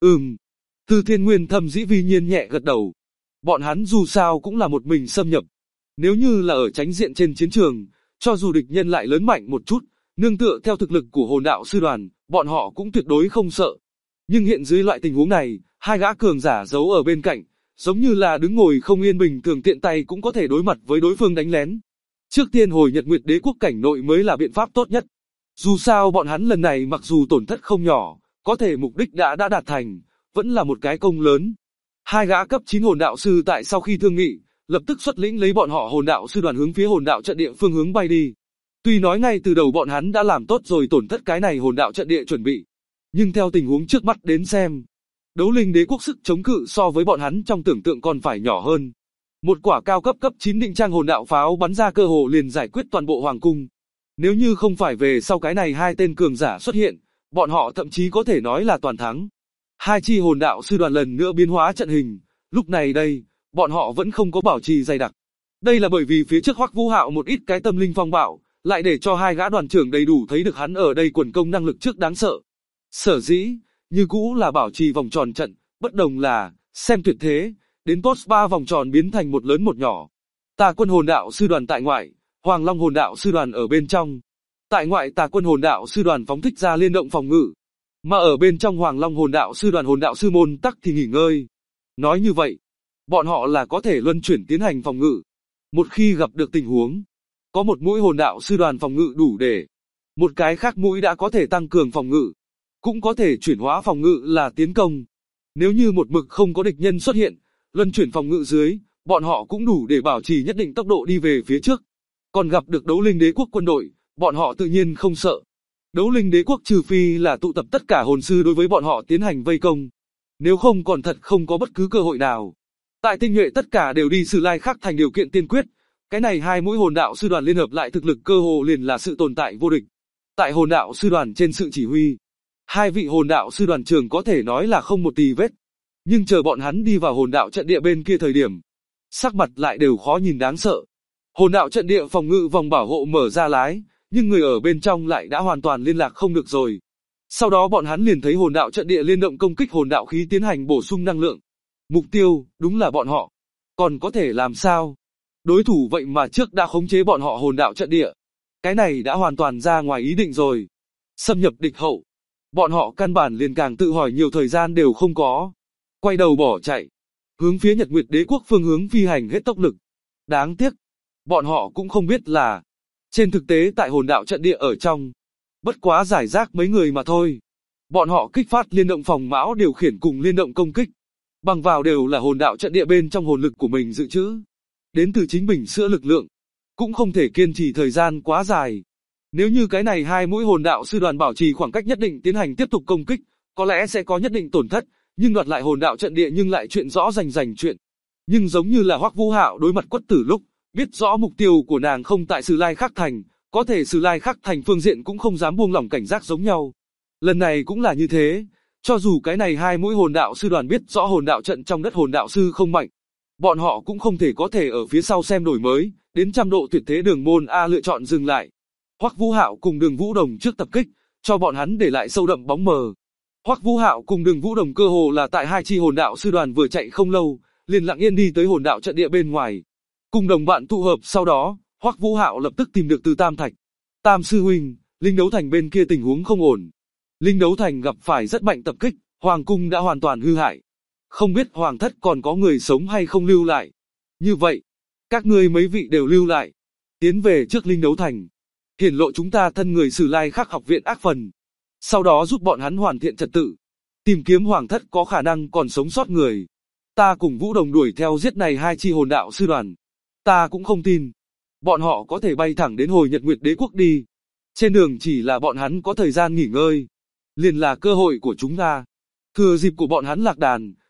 Tư Thiên Nguyên Thâm Dĩ Vi Nhiên nhẹ gật đầu. Bọn hắn dù sao cũng là một mình xâm nhập. Nếu như là ở chánh diện trên chiến trường, cho dù địch nhân lại lớn mạnh một chút, nương tựa theo thực lực của hồn đạo sư đoàn, bọn họ cũng tuyệt đối không sợ. Nhưng hiện dưới loại tình huống này, hai gã cường giả giấu ở bên cạnh, giống như là đứng ngồi không yên bình thường, tiện tay cũng có thể đối mặt với đối phương đánh lén. Trước tiên hồi Nhật Nguyệt Đế quốc cảnh nội mới là biện pháp tốt nhất. Dù sao bọn hắn lần này mặc dù tổn thất không nhỏ, có thể mục đích đã đạt thành, vẫn là một cái công lớn. Hai gã cấp 9 hồn đạo sư tại sau khi thương nghị, lập tức xuất lĩnh lấy bọn họ hồn đạo sư đoàn hướng phía hồn đạo trận địa phương hướng bay đi. Tuy nói ngay từ đầu bọn hắn đã làm tốt rồi tổn thất cái này hồn đạo trận địa chuẩn bị, nhưng theo tình huống trước mắt đến xem, Đấu Linh Đế quốc sức chống cự so với bọn hắn trong tưởng tượng còn phải nhỏ hơn. Một quả cao cấp 9 định trang hồn đạo pháo bắn ra cơ hồ liền giải quyết toàn bộ hoàng cung. Nếu như không phải về sau cái này hai tên cường giả xuất hiện, bọn họ thậm chí có thể nói là toàn thắng. Hai chi hồn đạo sư đoàn lần nữa biến hóa trận hình, lúc này đây, bọn họ vẫn không có bảo trì dày đặc. Đây là bởi vì phía trước Hoắc Vũ Hạo một ít cái tâm linh phong bạo, lại để cho hai gã đoàn trưởng đầy đủ thấy được hắn ở đây quần công năng lực trước đáng sợ. Sở dĩ, như cũ là bảo trì vòng tròn trận, bất đồng là, xem tuyệt thế, đến post 3 vòng tròn biến thành một lớn một nhỏ. Tà quân hồn đạo sư đoàn tại ngoại, Hoàng Long hồn đạo sư đoàn ở bên trong. Tại ngoại Tà quân hồn đạo sư đoàn phóng thích ra liên động phòng ngự, mà ở bên trong Hoàng Long hồn đạo sư đoàn hồn đạo sư môn tắc thì nghỉ ngơi. Nói như vậy, bọn họ là có thể luân chuyển tiến hành phòng ngự. Một khi gặp được tình huống, có một mũi hồn đạo sư đoàn phòng ngự đủ để, một cái khác mũi đã có thể tăng cường phòng ngự, cũng có thể chuyển hóa phòng ngự là tiến công. Nếu như một mực không có địch nhân xuất hiện, luân chuyển phòng ngự dưới, bọn họ cũng đủ để bảo trì nhất định tốc độ đi về phía trước. Còn gặp được Đấu Linh Đế quốc quân đội, bọn họ tự nhiên không sợ. Đấu Linh Đế quốc trừ phi là tụ tập tất cả hồn sư đối với bọn họ tiến hành vây công. Nếu không còn thật không có bất cứ cơ hội nào. Tại tinh nhuệ tất cả đều đi Sử Lai Khắc thành điều kiện tiên quyết. Cái này hai mũi hồn đạo sư đoàn liên hợp lại thực lực cơ hồ liền là sự tồn tại vô địch. Tại hồn đạo sư đoàn trên sự chỉ huy, hai vị hồn đạo sư đoàn trưởng có thể nói là không một tì vết. Nhưng chờ bọn hắn đi vào hồn đạo trận địa bên kia thời điểm, sắc mặt lại đều khó nhìn đáng sợ. Hồn đạo trận địa phòng ngự vòng bảo hộ mở ra lái, nhưng người ở bên trong lại đã hoàn toàn liên lạc không được rồi. Sau đó bọn hắn liền thấy hồn đạo trận địa liên động công kích hồn đạo khí tiến hành bổ sung năng lượng. Mục tiêu, đúng là bọn họ. Còn có thể làm sao? Đối thủ vậy mà trước đã khống chế bọn họ hồn đạo trận địa. Cái này đã hoàn toàn ra ngoài ý định rồi. Xâm nhập địch hậu. Bọn họ căn bản liền càng tự hỏi nhiều thời gian đều không có. Quay đầu bỏ chạy. Hướng phía Nhật Nguyệt Đế quốc phương hướng phi hành hết tốc lực. Đáng tiếc. Bọn họ cũng không biết là, trên thực tế tại hồn đạo trận địa ở trong, bất quá giải rác mấy người mà thôi. Bọn họ kích phát liên động phòng mão điều khiển cùng liên động công kích. Bằng vào đều là hồn đạo trận địa bên trong hồn lực của mình dự trữ. Đến từ chính bình sữa lực lượng. Cũng không thể kiên trì thời gian quá dài. Nếu như cái này hai mũi hồn đạo sư đoàn bảo trì khoảng cách nhất định tiến hành tiếp tục công kích, có lẽ sẽ có nhất định tổn thất, nhưng đoạt lại hồn đạo trận địa nhưng lại chuyện rõ rành chuyện. Nhưng giống như là Hoắc Vũ Hạo đối mặt Quất Tử lúc, biết rõ mục tiêu của nàng không tại Sử Lai Khắc thành, có thể Sử Lai Khắc thành phương diện cũng không dám buông lỏng cảnh giác giống nhau. Lần này cũng là như thế, cho dù cái này hai mũi hồn đạo sư đoàn biết rõ hồn đạo trận trong đất hồn đạo sư không mạnh, bọn họ cũng không thể có thể ở phía sau xem đổi mới, đến trăm độ tuyệt thế đường môn A lựa chọn dừng lại. Hoắc Vũ Hạo cùng Đường Vũ Đồng trước tập kích, cho bọn hắn để lại sâu đậm bóng mờ. Hoắc Vũ Hạo cùng Đường Vũ Đồng cơ hồ là tại hai chi hồn đạo sư đoàn vừa chạy không lâu, liền lặng yên đi tới hồn đạo trận địa bên ngoài. Cùng đồng bạn tụ hợp sau đó, Hoắc Vũ Hạo lập tức tìm được Từ Tam Thạch. Tam sư huynh, Linh Đấu Thành bên kia tình huống không ổn. Linh Đấu Thành gặp phải rất mạnh tập kích, hoàng cung đã hoàn toàn hư hại. Không biết hoàng thất còn có người sống hay không lưu lại. Như vậy, các ngươi mấy vị đều lưu lại. Tiến về trước Linh Đấu Thành. Hiển lộ chúng ta thân người Sử Lai Khắc học viện ác phần. Sau đó giúp bọn hắn hoàn thiện trật tự. Tìm kiếm hoàng thất có khả năng còn sống sót người. Ta cùng Vũ Đồng đuổi theo giết này hai chi hồn đạo sư đoàn. Ta cũng không tin. Bọn họ có thể bay thẳng đến hồi Nhật Nguyệt Đế quốc đi. Trên đường chỉ là bọn hắn có thời gian nghỉ ngơi. Liền là cơ hội của chúng ta. Thừa dịp của bọn hắn lạc đàn,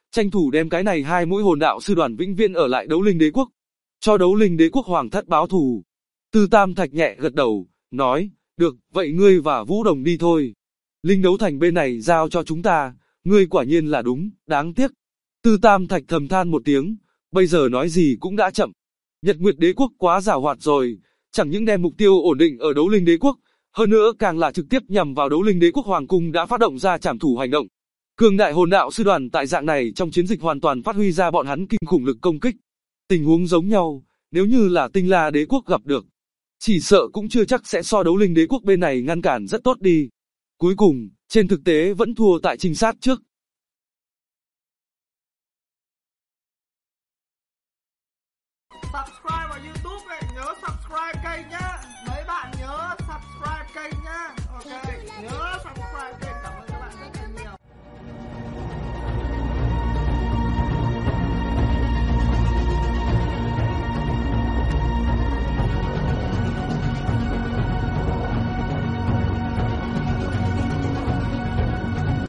tranh thủ đem cái này hai mũi hồn đạo sư đoàn vĩnh viễn ở lại Đấu Linh Đế quốc, cho Đấu Linh Đế quốc hoàng thất báo thù. Tư Tam Thạch nhẹ gật đầu, nói, được, vậy ngươi và Vũ Đồng đi thôi. Linh đấu thành bên này giao cho chúng ta, ngươi quả nhiên là đúng, đáng tiếc. Tư Tam Thạch thầm than một tiếng, bây giờ nói gì cũng đã chậm. Nhật Nguyệt Đế quốc quá giàu hoạt rồi, chẳng những đem mục tiêu ổn định ở Đấu Linh Đế quốc, hơn nữa càng là trực tiếp nhằm vào Đấu Linh Đế quốc hoàng cung đã phát động ra trảm thủ hành động. Cường đại hồn đạo sư đoàn tại dạng này trong chiến dịch hoàn toàn phát huy ra bọn hắn kinh khủng lực công kích. Tình huống giống nhau, nếu như là Tinh La Đế quốc gặp được, chỉ sợ cũng chưa chắc sẽ so Đấu Linh Đế quốc bên này ngăn cản rất tốt đi. Cuối cùng, trên thực tế vẫn thua tại trinh sát trước.